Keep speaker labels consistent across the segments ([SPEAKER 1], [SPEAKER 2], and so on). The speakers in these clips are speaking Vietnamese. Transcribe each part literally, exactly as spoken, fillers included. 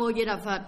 [SPEAKER 1] Mô Di Đà Phật.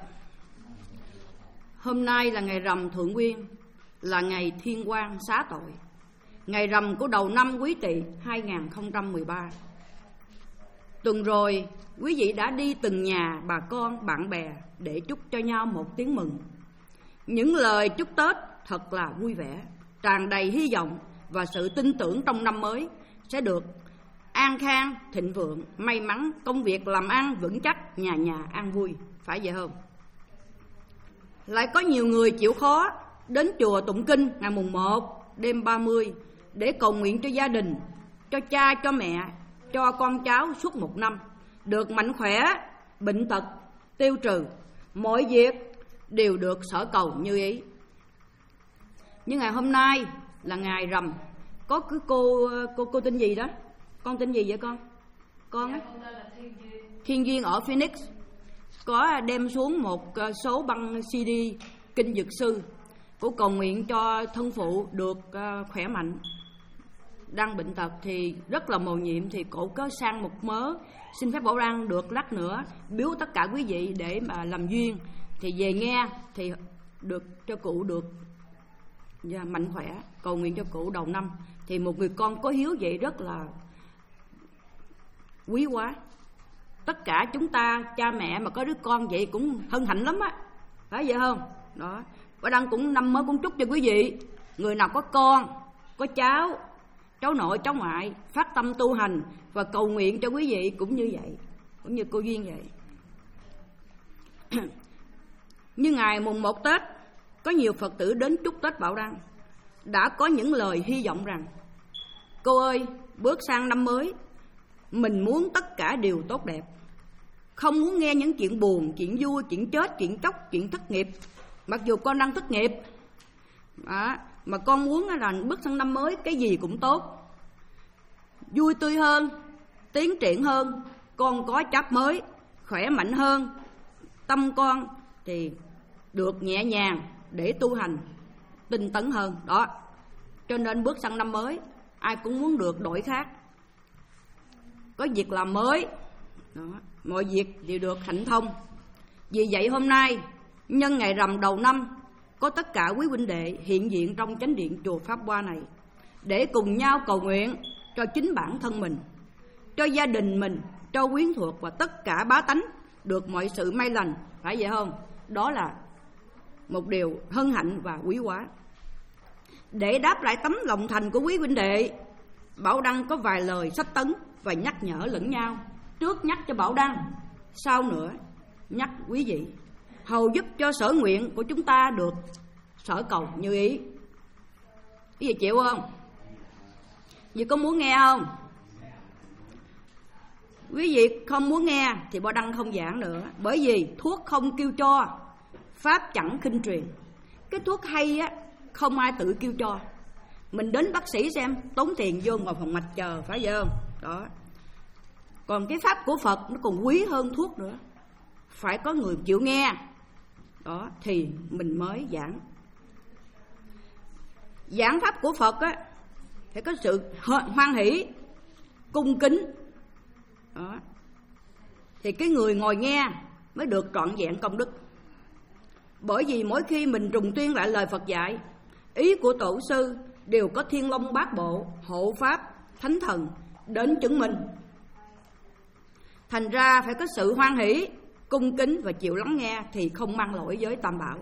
[SPEAKER 1] Hôm nay là ngày rằm Thượng Nguyên, là ngày Thiên Quang xá tội, ngày rằm của đầu năm Quý Tỵ hai không một ba. Tuần rồi, quý vị đã đi từng nhà bà con, bạn bè để chúc cho nhau một tiếng mừng. Những lời chúc Tết thật là vui vẻ, tràn đầy hy vọng và sự tin tưởng trong năm mới sẽ được an khang, thịnh vượng, may mắn, công việc làm ăn vững chắc, nhà nhà an vui, phải vậy không? Lại có nhiều người chịu khó đến chùa tụng kinh ngày mùng một, đêm ba mươi để cầu nguyện cho gia đình, cho cha, cho mẹ, cho con cháu suốt một năm được mạnh khỏe, bệnh tật tiêu trừ, mọi việc đều được sở cầu như ý. Nhưng ngày hôm nay là ngày rằm, có cứ cô cô cô tên gì đó? Con tên gì vậy con? Con á? Thiên Duyên ở Phoenix có đem xuống một số băng xê đê kinh Dược Sư, cô cầu nguyện cho thân phụ được khỏe mạnh, đang bệnh tật thì rất là mầu nhiệm, thì cổ có sang một mớ, xin phép Bảo Đăng được lát nữa biếu tất cả quý vị để mà làm duyên, thì về nghe thì được cho cụ được yeah, mạnh khỏe, cầu nguyện cho cụ đầu năm. Thì một người con có hiếu vậy rất là quý quá. Tất cả chúng ta cha mẹ mà có đứa con vậy cũng hân hạnh lắm á, phải vậy không? Đó, Bảo Đăng cũng năm mới cũng chúc cho quý vị, người nào có con, có cháu, cháu nội, cháu ngoại phát tâm tu hành và cầu nguyện cho quý vị cũng như vậy, cũng như cô Duyên vậy. Như ngày mùng một Tết, có nhiều Phật tử đến chúc Tết Bảo Đăng, đã có những lời hy vọng rằng: cô ơi, bước sang năm mới, mình muốn tất cả đều tốt đẹp, không muốn nghe những chuyện buồn, chuyện vui, chuyện chết, chuyện chóc, chuyện thất nghiệp. Mặc dù con đang thất nghiệp à, mà con muốn là bước sang năm mới cái gì cũng tốt, vui tươi hơn, tiến triển hơn, con có chấp mới, khỏe mạnh hơn, tâm con thì được nhẹ nhàng để tu hành tinh tấn hơn. Đó, cho nên bước sang năm mới ai cũng muốn được đổi khác, có việc làm mới. Đó, mọi việc đều được hạnh thông. Vì vậy hôm nay nhân ngày rằm đầu năm, có tất cả quý huynh đệ hiện diện trong chánh điện chùa Pháp Hoa này để cùng nhau cầu nguyện cho chính bản thân mình, cho gia đình mình, cho quyến thuộc và tất cả bá tánh được mọi sự may lành, phải vậy không? Đó là một điều hân hạnh và quý hóa. Để đáp lại tấm lòng thành của quý huynh đệ, Bảo Đăng có vài lời sách tấn và nhắc nhở lẫn nhau. Trước nhắc cho Bảo Đăng, sau nữa nhắc quý vị, hầu giúp cho sở nguyện của chúng ta được sở cầu như ý. Quý vị chịu không? Vì có muốn nghe không? Quý vị không muốn nghe thì Bảo Đăng không giảng nữa. Bởi vì thuốc không kêu cho, pháp chẳng khinh truyền. Cái thuốc hay á, không ai tự kêu cho. Mình đến bác sĩ xem, tốn tiền vô ngồi phòng mạch chờ, phải vậy không? Đó. Còn cái pháp của Phật nó còn quý hơn thuốc nữa, phải có người chịu nghe. Đó, thì mình mới giảng. Giảng pháp của Phật á, phải có sự hoan hỷ, cung kính. Đó, thì cái người ngồi nghe mới được trọn vẹn công đức. Bởi vì mỗi khi mình trùng tuyên lại lời Phật dạy, ý của tổ sư đều có thiên long bát bộ, hộ pháp, thánh thần đến chứng minh. Thành ra phải có sự hoan hỷ, cung kính và chịu lắng nghe thì không mang lỗi với Tam Bảo.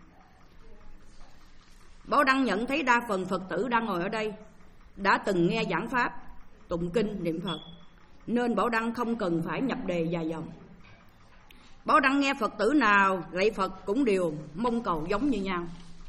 [SPEAKER 1] Bảo Đăng nhận thấy đa phần Phật tử đang ngồi ở đây đã từng nghe giảng pháp, tụng kinh, niệm Phật, nên Bảo Đăng không cần phải nhập đề dài dòng. Bảo Đăng nghe Phật tử nào lạy Phật cũng đều mong cầu giống như nhau.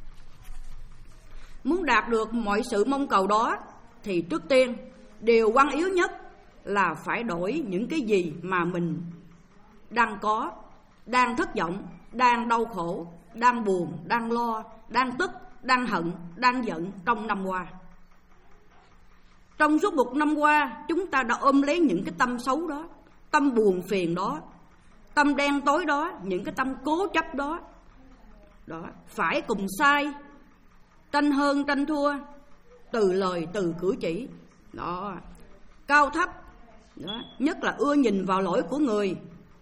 [SPEAKER 1] Muốn đạt được mọi sự mong cầu đó thì trước tiên điều quan yếu nhất là phải đổi những cái gì mà mình đang có, đang thất vọng, đang đau khổ, đang buồn, đang lo, đang tức, đang hận, đang giận trong năm qua. Trong suốt một năm qua, chúng ta đã ôm lấy những cái tâm xấu đó, tâm buồn phiền đó, tâm đen tối đó, những cái tâm cố chấp đó. Đó, phải cùng sai, tranh hơn tranh thua, từ lời từ cử chỉ. Đó, cao thấp, đó, nhất là ưa nhìn vào lỗi của người,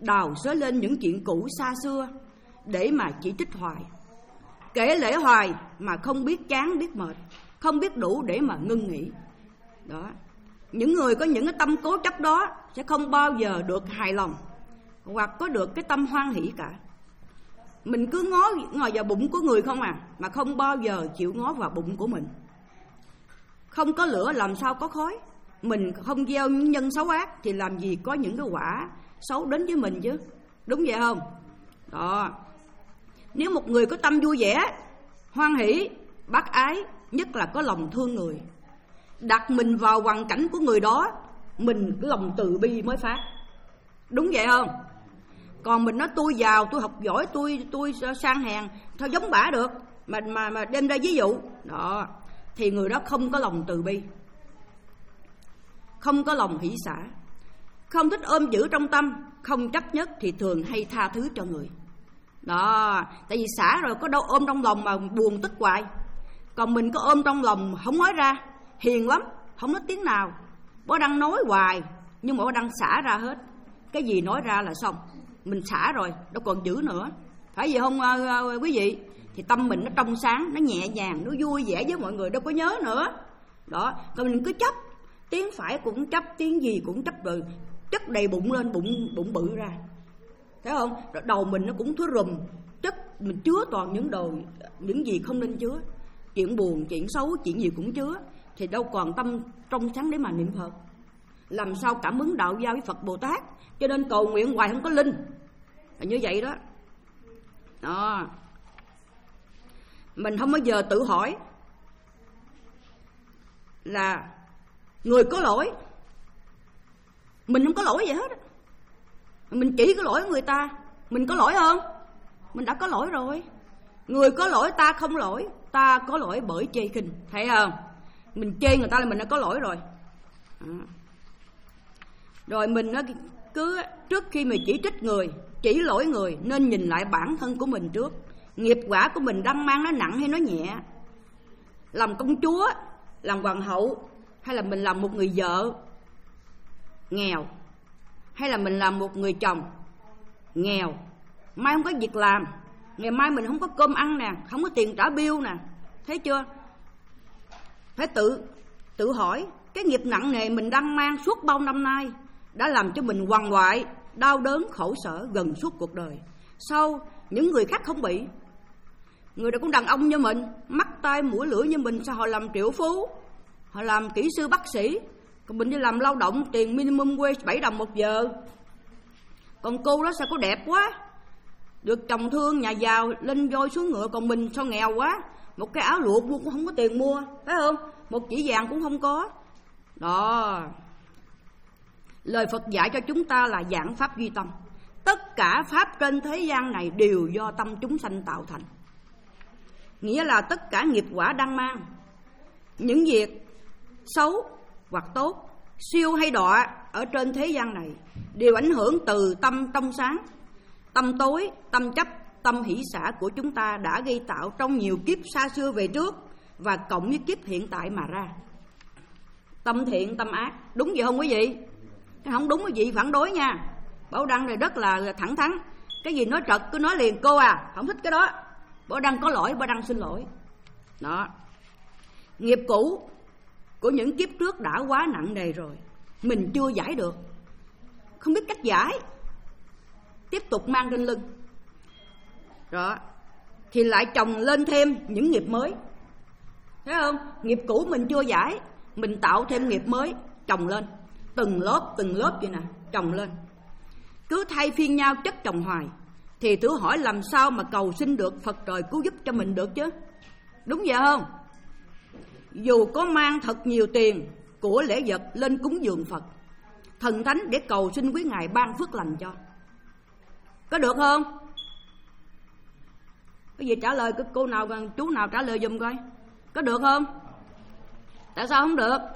[SPEAKER 1] đào xới lên những chuyện cũ xa xưa để mà chỉ trích hoài, kể lễ hoài mà không biết chán biết mệt, không biết đủ để mà ngưng nghỉ. Đó, những người có những cái tâm cố chấp đó sẽ không bao giờ được hài lòng hoặc có được cái tâm hoan hỷ cả. Mình cứ ngó ngồi vào bụng của người không à, mà không bao giờ chịu ngó vào bụng của mình. Không có lửa làm sao có khói. Mình không gieo những nhân xấu ác thì làm gì có những cái quả xấu đến với mình chứ. Đúng vậy không? Đó. Nếu một người có tâm vui vẻ, hoan hỷ, bác ái, nhất là có lòng thương người, đặt mình vào hoàn cảnh của người đó, mình cái lòng từ bi mới phát. Đúng vậy không? Còn mình nói tôi giàu, tôi học giỏi, tôi tôi sang hèn, thôi giống bả được, mà mà mà đem ra ví dụ, đó thì người đó không có lòng từ bi, không có lòng hỷ xả, không thích ôm giữ trong tâm, không chấp nhất thì thường hay tha thứ cho người. Đó, tại vì xả rồi có đâu ôm trong lòng mà buồn tức hoài. Còn mình có ôm trong lòng không nói ra, hiền lắm, không nói tiếng nào. Bố đang nói hoài nhưng mà bố đang xả ra hết. Cái gì nói ra là xong, mình xả rồi, đâu còn giữ nữa. Phải gì không uh, quý vị? Thì tâm mình nó trong sáng, nó nhẹ nhàng, nó vui vẻ với mọi người, đâu có nhớ nữa. Đó, còn mình cứ chấp, tiếng phải cũng chấp, tiếng gì cũng chấp, rồi chất đầy bụng lên, bụng bụng bự ra. Thấy không? Đầu mình nó cũng thúi rùm, chất mình chứa toàn những đồ, những gì không nên chứa. Chuyện buồn, chuyện xấu, chuyện gì cũng chứa. Thì đâu còn tâm trong sáng để mà niệm Phật. Làm sao cảm ứng đạo giao với Phật Bồ Tát. Cho nên cầu nguyện hoài không có linh, là như vậy đó. Đó, mình không bao giờ tự hỏi là người có lỗi, mình không có lỗi gì hết. Mình chỉ có lỗi người ta. Mình có lỗi không? Mình đã có lỗi rồi. Người có lỗi ta không lỗi, ta có lỗi bởi chê khinh. Thấy không? Mình chê người ta là mình đã có lỗi rồi. À. Rồi mình cứ trước khi mình chỉ trích người, chỉ lỗi người, nên nhìn lại bản thân của mình trước. Nghiệp quả của mình đang mang nó nặng hay nó nhẹ? Làm công chúa, làm hoàng hậu, hay là mình làm một người vợ nghèo, hay là mình làm một người chồng nghèo, mai không có việc làm, ngày mai mình không có cơm ăn nè, không có tiền trả bill nè. Thấy chưa? Phải tự tự hỏi cái nghiệp nặng nề mình đang mang suốt bao năm nay đã làm cho mình quằn quại, đau đớn, khổ sở gần suốt cuộc đời. Sao những người khác không bị? Người đó cũng đàn ông như mình, mắt tai mũi lưỡi như mình, sao họ làm triệu phú, họ làm kỹ sư bác sĩ, còn mình đi làm lao động tiền minimum wage bảy đồng một giờ. Còn cô đó sao có đẹp quá, được chồng thương, nhà giàu, lên voi xuống ngựa. Còn mình sao nghèo quá, một cái áo lụa mua cũng không có tiền mua, phải không? Một chỉ vàng cũng không có. Đó, lời Phật dạy cho chúng ta là giảng pháp duy tâm. Tất cả pháp trên thế gian này đều do tâm chúng sanh tạo thành. Nghĩa là tất cả nghiệp quả đang mang, những việc xấu hoặc tốt, siêu hay đọa ở trên thế gian này đều ảnh hưởng từ tâm trong sáng. Tâm tối, tâm chấp, tâm hỷ xả của chúng ta đã gây tạo trong nhiều kiếp xa xưa về trước và cộng với kiếp hiện tại mà ra. Tâm thiện, tâm ác, đúng vậy không quý vị? Không đúng quý vị phản đối nha. Bảo Đăng này rất là thẳng thắn, cái gì nói trật cứ nói liền. Cô à, không thích cái đó. Bảo Đăng có lỗi, Bảo Đăng xin lỗi. Đó, nghiệp cũ của những kiếp trước đã quá nặng nề rồi, mình chưa giải được, không biết cách giải, tiếp tục mang trên lưng. Đó, thì lại chồng lên thêm những nghiệp mới. Thấy không? Nghiệp cũ mình chưa giải, mình tạo thêm nghiệp mới, chồng lên, từng lớp từng lớp vậy nè, chồng lên. Cứ thay phiên nhau chất chồng hoài, thì thử hỏi làm sao mà cầu xin được Phật trời cứu giúp cho mình được chứ? Đúng vậy không? Dù có mang thật nhiều tiền của lễ vật lên cúng dường Phật, thần thánh để cầu xin quý ngài ban phước lành cho, có được không? Cái gì trả lời cái cô nào, chú nào trả lời giùm coi, có được không? Tại sao không được?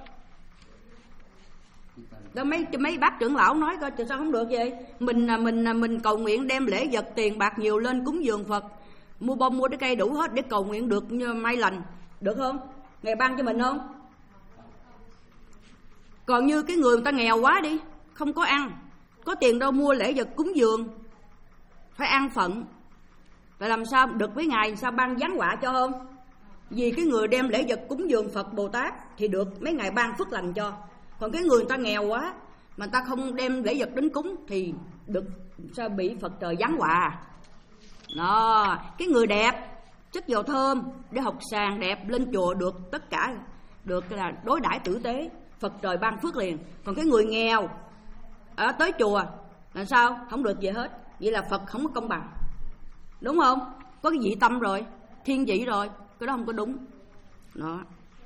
[SPEAKER 1] Đó, mấy mấy bác trưởng lão nói coi tại sao không được vậy? Mình mình mình cầu nguyện đem lễ vật tiền bạc nhiều lên cúng dường Phật, mua bông mua trái cây đủ hết để cầu nguyện được may lành, được không? Ngài ban cho mình không? Còn như cái người người ta nghèo quá đi, không có ăn, có tiền đâu mua lễ vật cúng dường, phải an phận. Vậy làm sao được với Ngài, sao ban giáng họa cho không? Vì cái người đem lễ vật cúng dường Phật Bồ Tát thì được mấy Ngài ban phước lành cho. Còn cái người ta nghèo quá mà ta không đem lễ vật đến cúng thì được sao bị Phật trời giáng họa. Đó, cái người đẹp chất dầu thơm để học sàng đẹp lên chùa được tất cả, được là đối đãi tử tế, Phật trời ban phước liền. Còn cái người nghèo ở tới chùa là sao? Không được gì hết. Vậy là Phật không có công bằng, đúng không? Có cái dị tâm rồi, thiên vị rồi, cái đó không có đúng. Đó.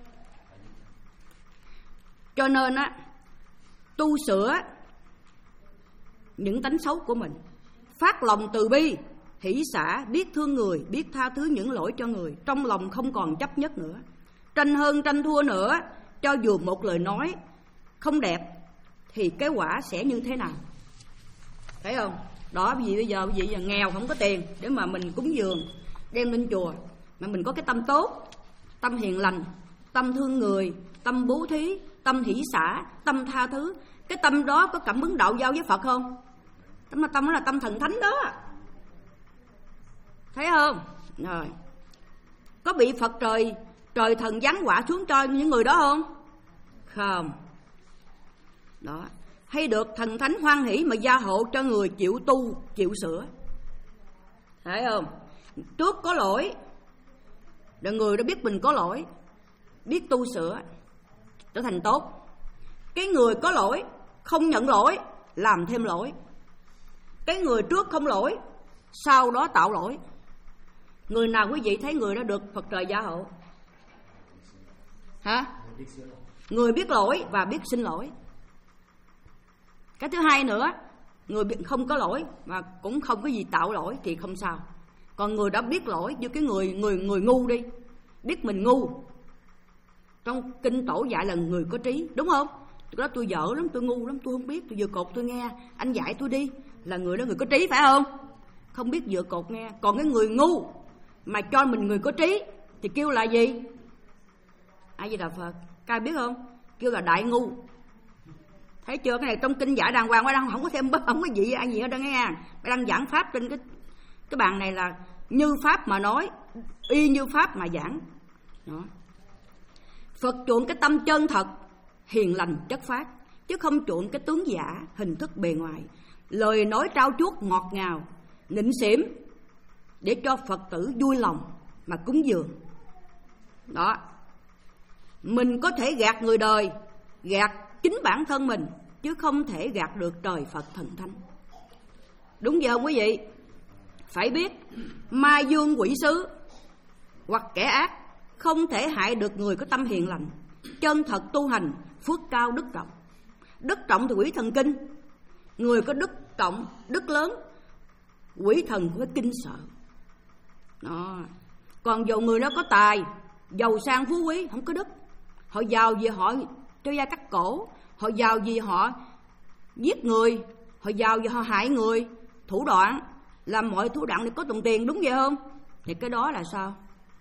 [SPEAKER 1] Cho nên á, tu sửa những tánh xấu của mình, phát lòng từ bi, hỷ xả, biết thương người, biết tha thứ những lỗi cho người, trong lòng không còn chấp nhất nữa, tranh hơn tranh thua nữa. Cho dù một lời nói không đẹp thì cái quả sẽ như thế nào, thấy không? Đó, vì bây giờ vì giờ nghèo không có tiền để mà mình cúng dường đem lên chùa, mà mình có cái tâm tốt, tâm hiền lành, tâm thương người, tâm bố thí, tâm hỷ xả, tâm tha thứ, cái tâm đó có cảm ứng đạo giao với Phật không? Tâm tâm đó là tâm thần thánh đó, thấy không? Rồi, có bị Phật trời trời thần giáng họa xuống cho những người đó không? Không. Đó, hay được thần thánh hoan hỷ mà gia hộ cho người chịu tu, chịu sửa, thấy không? Trước có lỗi, để người đã biết mình có lỗi, biết tu sửa, trở thành tốt. Cái người có lỗi không nhận lỗi, làm thêm lỗi. Cái người trước không lỗi, sau đó tạo lỗi. Người nào quý vị thấy người đó được Phật trời gia hộ? Hả? Người biết lỗi và biết xin lỗi. Cái thứ hai nữa, người không có lỗi mà cũng không có gì tạo lỗi thì không sao. Còn người đã biết lỗi, như cái người người người ngu đi, biết mình ngu. Trong kinh Tổ dạy là người có trí, đúng không? Đó, tôi dở lắm, tôi ngu lắm, tôi không biết, tôi vừa cột tôi nghe, anh dạy tôi đi, là người đó người có trí, phải không? Không biết vừa cột nghe. Còn cái người ngu mà cho mình người có trí thì kêu là gì? A Di Đà Phật, các biết không? Kêu là đại ngu. Thấy chưa? Cái này trong kinh giải đàng hoàng, đang không có thêm bớt, không có gì ai gì hết đó nghe. Đang giảng pháp trên cái cái bàn này là như pháp mà nói, y như pháp mà giảng. Đó. Phật chuộng cái tâm chân thật, hiền lành chất phát, chứ không chuộng cái tướng giả, hình thức bề ngoài, lời nói trao chuốt ngọt ngào, nịnh xỉm để cho Phật tử vui lòng mà cúng dường. Đó. Mình có thể gạt người đời, gạt chính bản thân mình, chứ không thể gạt được trời Phật thần thánh. Đúng giờ không quý vị? Phải biết ma dương quỷ sứ hoặc kẻ ác không thể hại được người có tâm hiền lành, chân thật tu hành, phước cao đức trọng. Đức trọng thì quỷ thần kinh. Người có đức trọng, đức lớn, quỷ thần phải kinh sợ. Đó. Còn dù người đó có tài, giàu sang phú quý, không có đức. Họ giàu vì họ cho gia cắt cổ, họ giàu vì họ giết người, họ giàu vì họ hại người, thủ đoạn, làm mọi thủ đoạn để có đồng tiền, đúng vậy không? Thì cái đó là sao?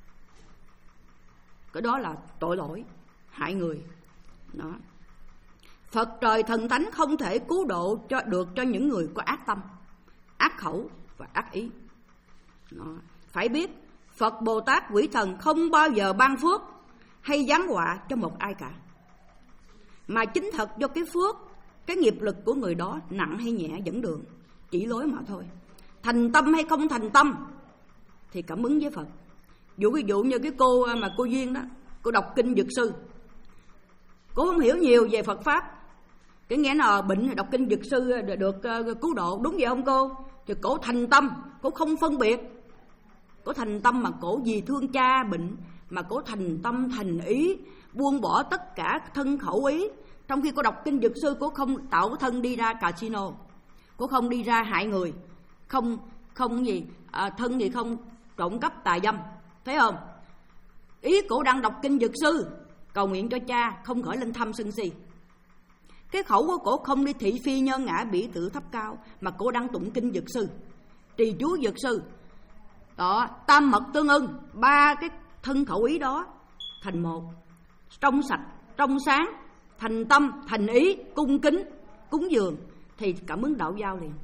[SPEAKER 1] Cái đó là tội lỗi, hại người. Đó. Phật trời thần thánh không thể cứu độ cho được cho những người có ác tâm, ác khẩu và ác ý. Đó. Phải biết Phật Bồ Tát quỷ thần không bao giờ ban phước hay giáng họa cho một ai cả, mà chính thật do cái phước, cái nghiệp lực của người đó nặng hay nhẹ dẫn đường, chỉ lối mà thôi. Thành tâm hay không thành tâm thì cảm ứng với Phật. Dụ ví dụ như cái cô mà cô Duyên đó, cô đọc kinh Dược Sư, cô không hiểu nhiều về Phật pháp, cái nghĩa là bệnh thì đọc kinh Dược Sư được cứu độ, đúng vậy không cô? Thì cổ thành tâm, cổ không phân biệt, cổ thành tâm mà cổ vì thương cha bệnh mà cổ thành tâm thành ý, buông bỏ tất cả thân khẩu ý. Trong khi cô đọc kinh Dược Sư, cô không tạo thân đi ra casino, cô không đi ra hại người, không không gì à, thân gì không trộm cắp tà dâm, thấy không? Ý cổ đang đọc kinh Dược Sư, cầu nguyện cho cha không khởi lên tham sân si. Cái khẩu của cổ không đi thị phi nhân ngã bỉ tự thấp cao, mà cổ đang tụng kinh Dược Sư, trì chú Dược Sư. Đó, tam mật tương ưng, ba cái thân khẩu ý đó thành một, trong sạch, trong sáng, thành tâm, thành ý, cung kính, cúng dường thì cảm ứng đạo giao liền.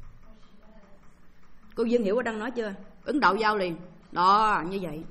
[SPEAKER 1] Cô Duyên hiểu Bảo Đăng nói chưa? Ứng đạo giao liền. Đó, như vậy.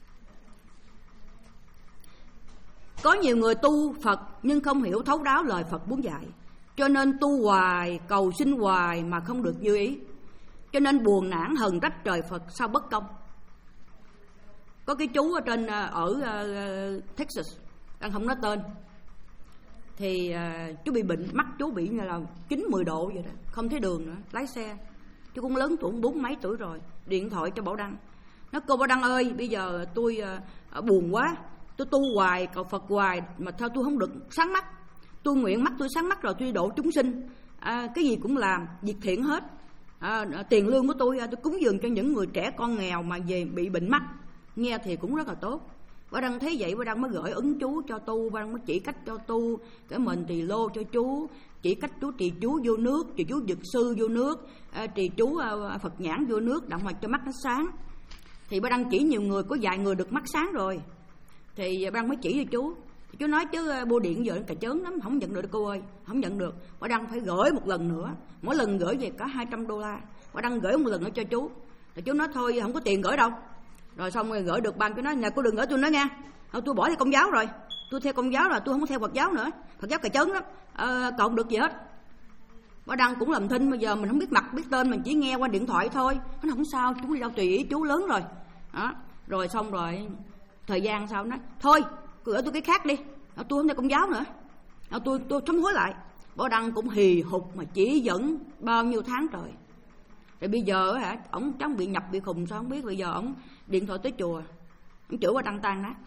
[SPEAKER 1] Có nhiều người tu Phật nhưng không hiểu thấu đáo lời Phật muốn dạy, cho nên tu hoài, cầu xin hoài mà không được như ý, cho nên buồn nản hờn trách trời Phật sao bất công. Có cái chú ở trên ở uh, Texas, đang không nói tên, thì uh, chú bị bệnh, mắt chú bị như là chín mười độ vậy đó, không thấy đường nữa, lái xe. Chú cũng lớn tuổi, bốn mấy tuổi rồi, điện thoại cho Bảo Đăng, nói cô Bảo Đăng ơi, bây giờ tôi uh, buồn quá, tôi tu hoài, cầu Phật hoài mà sao tôi không được sáng mắt. Tôi nguyện mắt tôi sáng mắt rồi tôi độ chúng sinh, à, cái gì cũng làm việc thiện hết, à, tiền lương của tôi tôi cúng dường cho những người trẻ con nghèo mà về bị bệnh mắt. Nghe thì cũng rất là tốt. Bảo Đăng thấy vậy, Bảo Đăng mới gửi ứng chú cho tu, Bảo Đăng mới chỉ cách cho tu cái mình tỳ lô cho chú, chỉ cách chú trì chú vô nước, trì chú dược sư vô nước, à, trì chú à, Phật nhãn vô nước, đặng mà cho mắt nó sáng. Thì Bảo Đăng chỉ nhiều người, có vài người được mắt sáng rồi, thì Bảo Đăng mới chỉ cho chú. Chú nói chứ bưu điện giờ cà chớn lắm, không nhận được cô ơi, không nhận được. Bảo Đăng phải gửi một lần nữa, mỗi lần gửi về cả hai trăm đô la. Bảo Đăng gửi một lần nữa cho chú, thì chú nói thôi không có tiền gửi đâu. Rồi xong rồi gửi được ban, chú nói nhà cô đừng gửi tôi nữa nha, tôi bỏ theo Công giáo rồi, tôi theo Công giáo là tôi không có theo Phật giáo nữa, Phật giáo cà chớn lắm, à, còn không được gì hết. Bảo Đăng cũng làm thinh, bây giờ mình không biết mặt biết tên, mình chỉ nghe qua điện thoại thôi. Nó nói không sao, chú đi đâu tùy ý chú, lớn rồi. Đó. Rồi xong rồi thời gian sau nói thôi gửi tôi cái khác đi, tôi không theo Công giáo nữa, tôi tôi sám hối lại. Bảo Đăng cũng hì hục mà chỉ dẫn bao nhiêu tháng trời. Rồi bây giờ hả, ổng chắc bị nhập bị khùng sao không biết, bây giờ ổng điện thoại tới chùa, ổng chửi Bảo Đăng tan nát.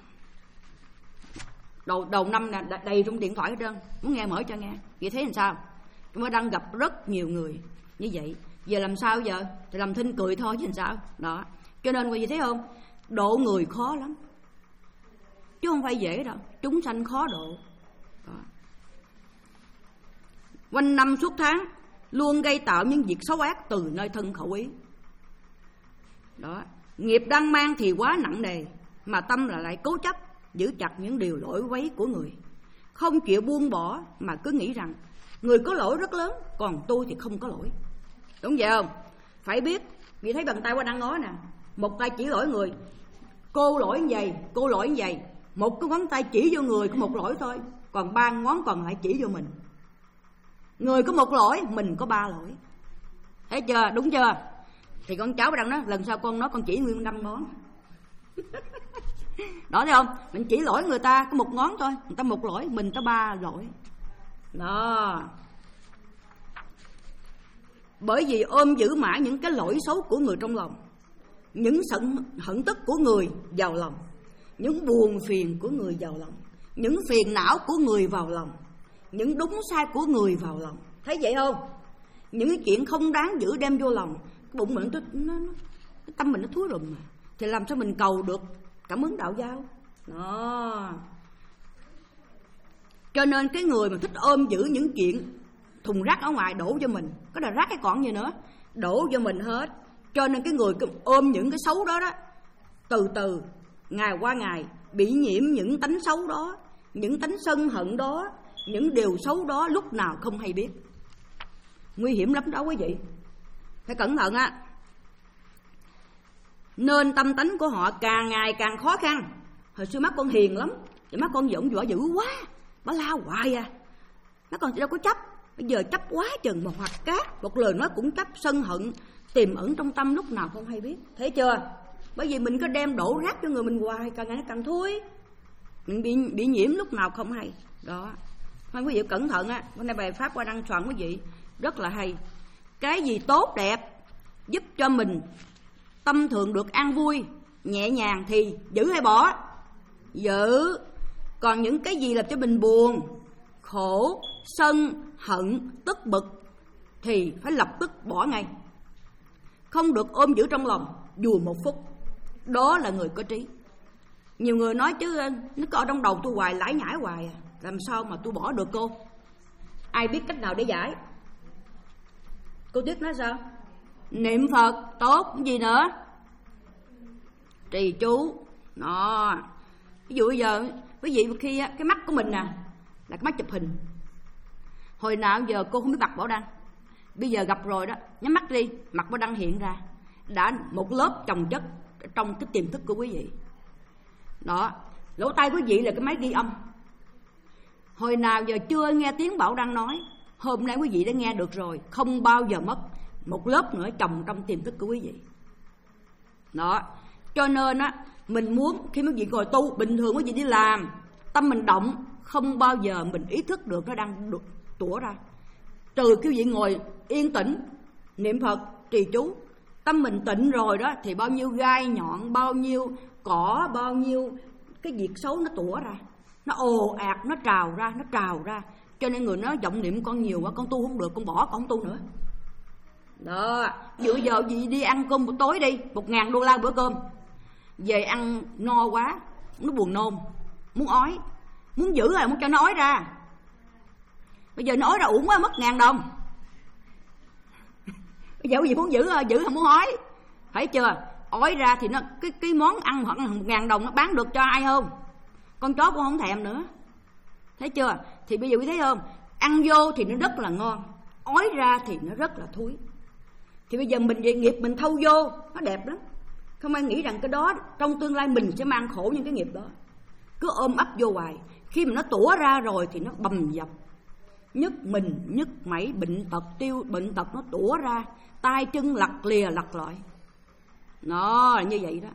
[SPEAKER 1] Đầu đầu năm nè đầy trong điện thoại hết trơn, muốn nghe mở cho nghe. Vậy thế làm sao? Bảo Đăng gặp rất nhiều người như vậy, giờ làm sao giờ? Thì làm thinh cười thôi chứ làm sao? Đó. Cho nên quý vị thấy không? Độ người khó lắm, chứ không phải dễ đâu, chúng sanh khó độ. Đó. Quanh năm suốt tháng luôn gây tạo những việc xấu ác từ nơi thân khẩu ý. Đó. Nghiệp đang mang thì quá nặng nề, mà tâm là lại cố chấp giữ chặt những điều lỗi quấy của người, không chịu buông bỏ mà cứ nghĩ rằng người có lỗi rất lớn, còn tôi thì không có lỗi. Đúng vậy không? Phải biết, vì thấy bàn tay qua đang ngó nè, một tay chỉ lỗi người, cô lỗi như vậy, cô lỗi như vậy, một cái ngón tay chỉ vô người có một lỗi thôi, còn ba ngón còn lại chỉ vô mình. Người có một lỗi, mình có ba lỗi. Thấy chưa? Đúng chưa? Thì con cháu đang nói lần sau con nói con chỉ nguyên năm ngón. Đó thấy không? Mình chỉ lỗi người ta có một ngón thôi, người ta một lỗi, mình có ba lỗi. Đó. Bởi vì ôm giữ mãi những cái lỗi xấu của người trong lòng, những giận hận tức của người vào lòng, những buồn phiền của người vào lòng, những phiền não của người vào lòng, những đúng sai của người vào lòng. Thấy vậy không? Những cái chuyện không đáng giữ đem vô lòng, cái bụng mình nó, nó, nó cái tâm mình nó thúi lùm mà, thì làm sao mình cầu được cảm ứng đạo giao? Đó. Cho nên cái người mà thích ôm giữ những chuyện thùng rác ở ngoài đổ vô mình, có là rác cái còn gì nữa, đổ vô mình hết. Cho nên cái người ôm những cái xấu đó đó, từ từ ngày qua ngày bị nhiễm những tánh xấu đó, những tánh sân hận đó, những điều xấu đó lúc nào không hay biết. Nguy hiểm lắm đó quý vị, phải cẩn thận á. Nên tâm tánh của họ càng ngày càng khó khăn. Hồi xưa mắt con hiền lắm, thì mắt con giỡn dọa dữ quá, bà la hoài à, mắt con đâu có chấp. Bây giờ chấp quá chừng, một hoạt cát, một lời nói cũng chấp, sân hận tiềm ẩn trong tâm lúc nào không hay biết. Thấy chưa? Bởi vì mình có đem đổ rác cho người mình hoài, càng ngày nó càng thối, mình bị, bị nhiễm lúc nào không hay. Đó. Thôi quý vị cẩn thận á. Hôm nay bài pháp qua đăng soạn quý vị rất là hay. Cái gì tốt đẹp giúp cho mình tâm thường được an vui, nhẹ nhàng thì giữ hay bỏ? Giữ. Còn những cái gì làm cho mình buồn, khổ, sân, hận, tức bực thì phải lập tức bỏ ngay, không được ôm giữ trong lòng dù một phút. Đó là người có trí. Nhiều người nói chứ nó có ở trong đầu tôi hoài, lải nhải hoài à, làm sao mà tôi bỏ được cô? Ai biết cách nào để giải? Cô Tuyết nói sao? Niệm Phật tốt, gì nữa? Trì chú. Đó. Ví dụ bây giờ quý vị khi cái mắt của mình nè là cái mắt chụp hình. Hồi nào giờ cô không biết mặt Bảo Đăng, Bây giờ gặp rồi đó, nhắm mắt đi, mặt Bảo Đăng hiện ra. Đã một lớp chồng chất trong cái tiềm thức của quý vị. Đó, lỗ tai quý vị là cái máy ghi âm. Hồi nào giờ chưa nghe tiếng Bảo Đăng nói, hôm nay quý vị đã nghe được rồi. Không bao giờ mất. Một lớp nữa trồng trong tiềm thức của quý vị. Đó, cho nên á, mình muốn khi quý vị ngồi tu, bình thường quý vị đi làm, tâm mình động, không bao giờ mình ý thức được nó đang được tủa ra. Trừ quý vị ngồi yên tĩnh, niệm Phật, trì chú, tâm mình tịnh rồi đó, thì bao nhiêu gai nhọn, bao nhiêu cỏ, bao nhiêu cái việc xấu nó tủa ra, nó ồ ạt, nó trào ra, nó trào ra. Cho nên người nói vọng niệm con nhiều quá, con tu không được, con bỏ, con không tu nữa. Đó, dựa giờ gì đi ăn cơm buổi tối đi, một ngàn đô la bữa cơm, về ăn no quá, nó buồn nôn, muốn ói, muốn giữ rồi muốn cho nó ói ra. Bây giờ nó ói ra uổng quá, mất ngàn đồng. Bây giờ gì muốn giữ giữ không muốn ói, phải chưa? Ói ra thì nó cái cái món ăn hoặc một ngàn đồng nó bán được cho ai không? Con chó cũng không thèm nữa, thấy chưa? Thì bây giờ quý thấy không? Ăn vô thì nó rất là ngon, ói ra thì nó rất là thúi. Thì bây giờ mình về nghiệp mình thâu vô, nó đẹp lắm. Không ai nghĩ rằng cái đó trong tương lai mình sẽ mang khổ những cái nghiệp đó. Cứ ôm ấp vô hoài. Khi mà nó tủa ra rồi thì nó bầm dập, nhức mình, nhức mẩy, bệnh tật tiêu, bệnh tật nó tủa ra, tay chân lặt lìa lặt lọi. Nó là như vậy đó.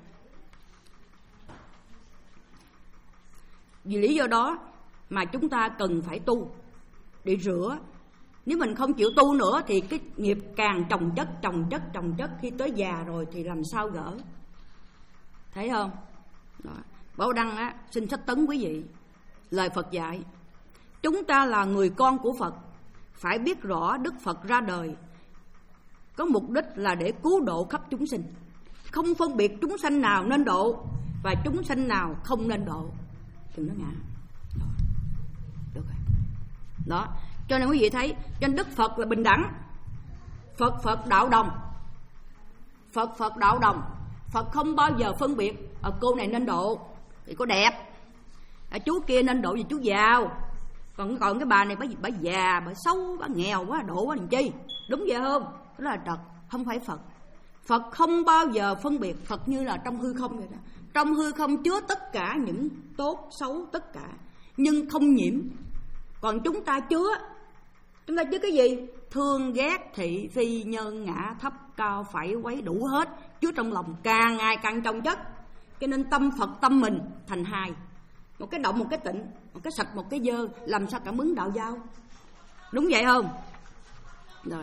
[SPEAKER 1] Vì lý do đó mà chúng ta cần phải tu để rửa. Nếu mình không chịu tu nữa thì cái nghiệp càng chồng chất, chồng chất, chồng chất. Khi tới già rồi thì làm sao gỡ. Thấy không? Đó. Bảo Đăng á, xin sách tấn quý vị. Lời Phật dạy, chúng ta là người con của Phật, phải biết rõ Đức Phật ra đời có mục đích là để cứu độ khắp chúng sinh, không phân biệt chúng sanh nào nên độ và chúng sanh nào không nên độ. Đừng nó ngã. Đó. Được rồi. Đó. Cho nên quý vị thấy, cho nên Đức Phật là bình đẳng. Phật Phật đạo đồng. Phật Phật đạo đồng. Phật không bao giờ phân biệt à, cô này nên độ thì có đẹp, à, chú kia nên độ vì chú giàu, còn còn cái bà này bà, bà già, bà xấu, bà nghèo quá, độ quá làm chi. Đúng vậy không? Đó là trật, không phải Phật. Phật không bao giờ phân biệt. Phật như là trong hư không vậy đó. Trong hư không chứa tất cả những tốt, xấu, tất cả, nhưng không nhiễm. Còn chúng ta chứa, chúng ta chứa cái gì? Thương, ghét, thị, phi, nhân, ngã, thấp, cao, phải, quấy, đủ hết, chứa trong lòng, càng ngày càng chồng chất. Cho nên tâm Phật, tâm mình thành hai. Một cái động, một cái tịnh, một cái sạch, một cái dơ, làm sao cảm ứng đạo giao. Đúng vậy không? Rồi.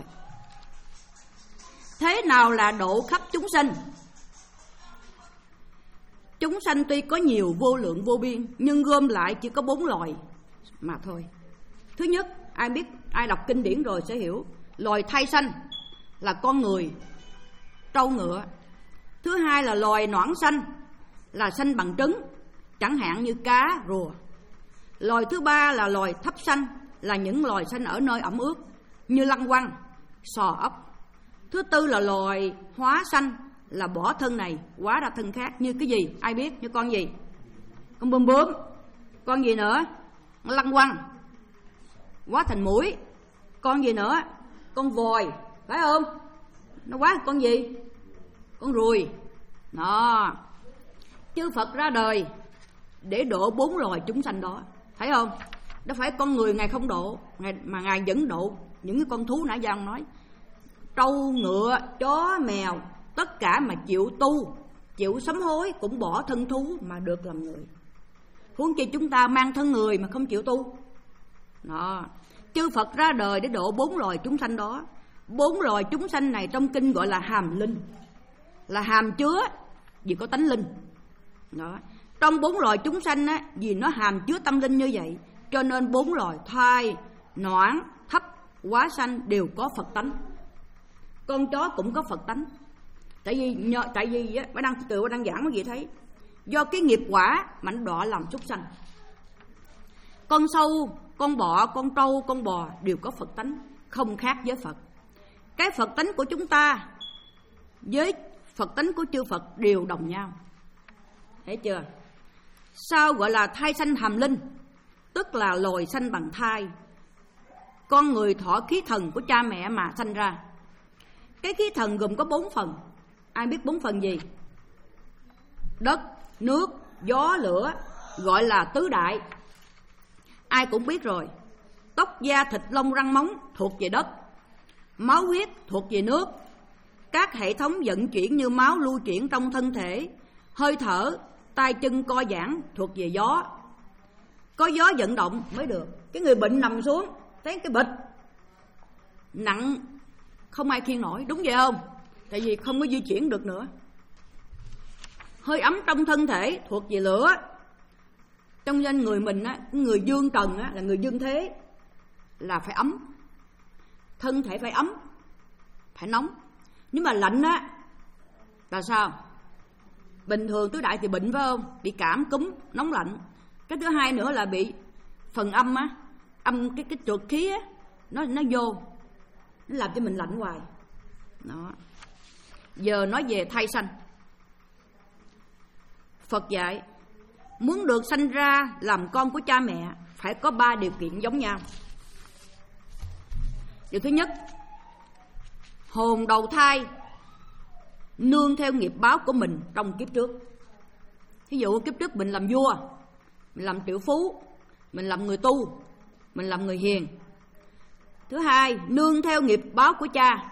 [SPEAKER 1] Thế nào là độ khắp chúng sinh? Chúng sanh tuy có nhiều vô lượng vô biên, nhưng gom lại chỉ có bốn loài mà thôi. Thứ nhất, ai biết, ai đọc kinh điển rồi sẽ hiểu. Loài thai sanh là con người, trâu ngựa. Thứ hai là loài noãn sanh, là sanh bằng trứng, chẳng hạn như cá, rùa. Loài thứ ba là loài thấp sanh, là những loài sanh ở nơi ẩm ướt như lăng quăng, sò ốc. Thứ tư là loài hóa sanh, là bỏ thân này hóa ra thân khác. Như cái gì? Ai biết? Như con gì? Con bướm bướm. Con gì nữa? Lăng quăng, hóa thành mũi. Con gì nữa? Con vòi, phải không? Nó hóa con gì? Con ruồi. Đó. Chư Phật ra đời để độ bốn loài chúng sanh đó, thấy không? Đâu phải con người Ngài không độ, Ngài, mà Ngài vẫn độ những cái con thú nãy giờ ông nói. Trâu, ngựa, chó, mèo, tất cả mà chịu tu, chịu sám hối cũng bỏ thân thú mà được làm người. Huống chi chúng ta mang thân người mà không chịu tu. Đó. Chư Phật ra đời để độ bốn loài chúng sanh đó. Bốn loài chúng sanh này trong kinh gọi là hàm linh, là hàm chứa vì có tánh linh. Đó. Trong bốn loài chúng sanh á, vì nó hàm chứa tâm linh như vậy, cho nên bốn loài thai, noãn, thấp, hóa sanh đều có Phật tánh. Con chó cũng có Phật tánh. Tại vì nhờ, tại vì á, đang từ đang giảng quý vị thấy, do cái nghiệp quả mà nó đọa làm súc sanh. Con sâu, con bọ, con trâu, con bò đều có Phật tánh, không khác với Phật. Cái Phật tánh của chúng ta với Phật tánh của chư Phật đều đồng nhau. Thấy chưa? Sao gọi là thai sanh hàm linh? Tức là loài sanh bằng thai. con người thọ khí thần của cha mẹ mà sanh ra. Cái khí thần gồm có bốn phần. Ai biết bốn phần gì? Đất, nước, gió, lửa, gọi là tứ đại. Ai cũng biết rồi. Tóc, da, thịt, lông, răng, móng thuộc về đất. Máu huyết thuộc về nước. Các hệ thống vận chuyển như máu lưu chuyển trong thân thể, hơi thở, tay chân co giãn thuộc về gió. Có gió vận động mới được. Cái người bệnh nằm xuống thấy cái bịch nặng không ai khiêng nổi, đúng vậy không? Tại vì không có di chuyển được nữa. Hơi ấm trong thân thể thuộc về lửa. Trong danh người mình á, người dương trần á, là người dương thế, là phải ấm. Thân thể phải ấm, phải nóng. Nhưng mà lạnh á là sao? Bình thường tứ đại thì bệnh phải không? Bị cảm, cúm, nóng lạnh. Cái thứ hai nữa là bị phần âm á, âm cái cái chuột khí á, nó nó vô, nó làm cho mình lạnh hoài. Đó. Giờ nói về thai sanh. Phật dạy muốn được sanh ra làm con của cha mẹ phải có ba điều kiện giống nhau. Điều thứ nhất, hồn đầu thai nương theo nghiệp báo của mình trong kiếp trước. Ví dụ kiếp trước mình làm vua, mình làm triệu phú, mình làm người tu, mình làm người hiền. Thứ hai, nương theo nghiệp báo của cha.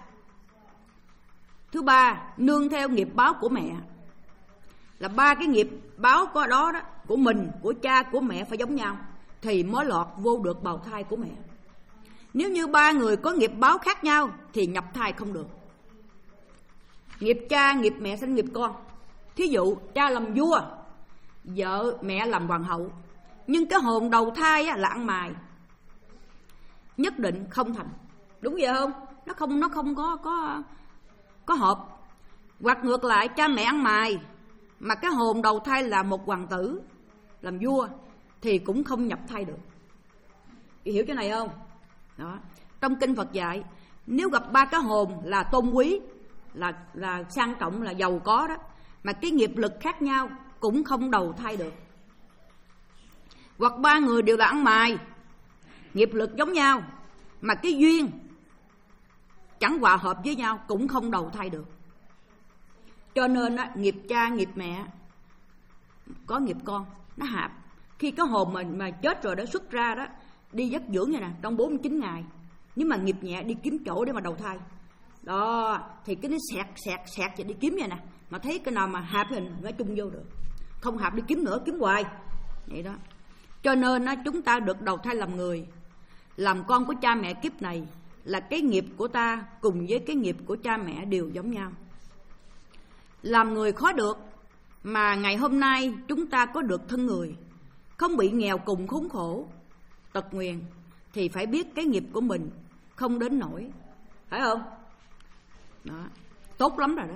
[SPEAKER 1] Thứ ba, nương theo nghiệp báo của mẹ. Là ba cái nghiệp báo có đó, đó của mình, của cha, của mẹ phải giống nhau thì mới lọt vô được bào thai của mẹ. Nếu như ba người có nghiệp báo khác nhau thì nhập thai không được. Nghiệp cha, nghiệp mẹ sinh nghiệp con. Thí dụ cha làm vua, vợ mẹ làm hoàng hậu, nhưng cái hồn đầu thai là ăn mài, nhất định không thành. Đúng vậy không? Nó không nó không có có có hợp. Hoặc ngược lại, cha mẹ ăn mài mà cái hồn đầu thai là một hoàng tử làm vua thì cũng không nhập thai được. Chị hiểu cái này không? Đó. Trong kinh Phật dạy, nếu gặp ba cái hồn là tôn quý, là là sang trọng, là giàu có đó, mà cái nghiệp lực khác nhau cũng không đầu thai được. Hoặc ba người đều là ăn mài, nghiệp lực giống nhau mà cái duyên chẳng hòa hợp với nhau cũng không đầu thai được. Cho nên á, nghiệp cha, nghiệp mẹ có nghiệp con, nó hạp. Khi cái hồn mình mà chết rồi đó, xuất ra đó, đi giấc dưỡng này nè, trong bốn mươi chín ngày. Nhưng mà nghiệp nhẹ đi kiếm chỗ để mà đầu thai. Đó, thì cái nó xẹt, xẹt, xẹt vậy đi kiếm vậy nè. Mà thấy cái nào mà hạp thì nói chung vô được. Không hạp đi kiếm nữa, kiếm hoài. Vậy đó. Cho nên á, chúng ta được đầu thai làm người, làm con của cha mẹ kiếp này là cái nghiệp của ta cùng với cái nghiệp của cha mẹ đều giống nhau. Làm người khó được, mà ngày hôm nay chúng ta có được thân người, không bị nghèo cùng khốn khổ, tật nguyền, thì phải biết cái nghiệp của mình không đến nổi. Phải không? Đó, tốt lắm rồi đó.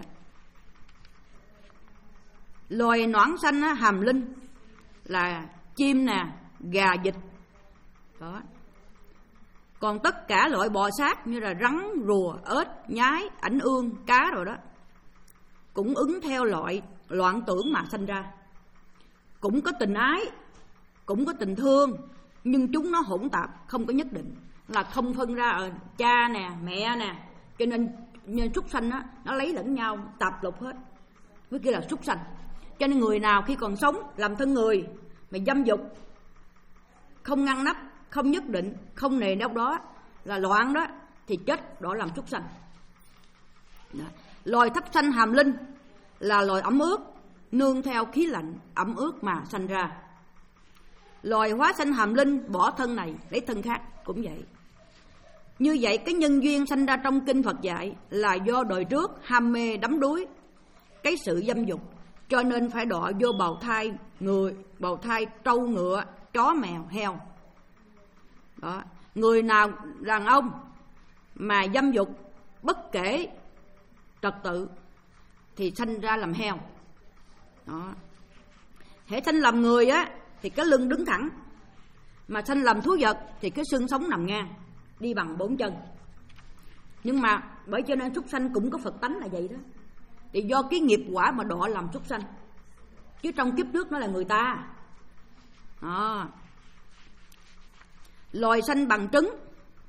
[SPEAKER 1] Loài noãn xanh á, hàm linh là chim nè, gà, vịt. Đó. Còn tất cả loại bò sát như là rắn, rùa, ếch, nhái, ảnh ương, cá rồi đó cũng ứng theo loại loạn tưởng mà sanh ra. Cũng có tình ái, cũng có tình thương, nhưng chúng nó hỗn tạp, không có nhất định, là không phân ra ở cha nè, mẹ nè. Cho nên, nên súc sanh đó, nó lấy lẫn nhau, tạp lục hết. Mới kia là súc sanh. Cho nên người nào khi còn sống làm thân người mà dâm dục, không ngăn nắp, không nhất định, không nề đâu đó, là loạn đó, thì chết đó làm súc sanh. Đó. Loài thấp sanh hàm linh là loài ẩm ướt, nương theo khí lạnh ẩm ướt mà sanh ra. Loài hóa sanh hàm linh bỏ thân này lấy thân khác cũng vậy. Như vậy cái nhân duyên sanh ra trong kinh Phật dạy là do đời trước ham mê đắm đuối cái sự dâm dục, cho nên phải đọa vô bào thai người, bào thai trâu, ngựa, chó, mèo, heo. Đó. Người nào đàn ông mà dâm dục bất kể trật tự thì sanh ra làm heo. Đó. Hễ sanh làm người á thì cái lưng đứng thẳng, mà sanh làm thú vật thì cái xương sống nằm ngang, đi bằng bốn chân. Nhưng mà bởi cho nên súc sanh cũng có Phật tánh là vậy đó. Thì do cái nghiệp quả mà đọa làm súc sanh, chứ trong kiếp trước nó là người ta. Đó. Loài sanh bằng trứng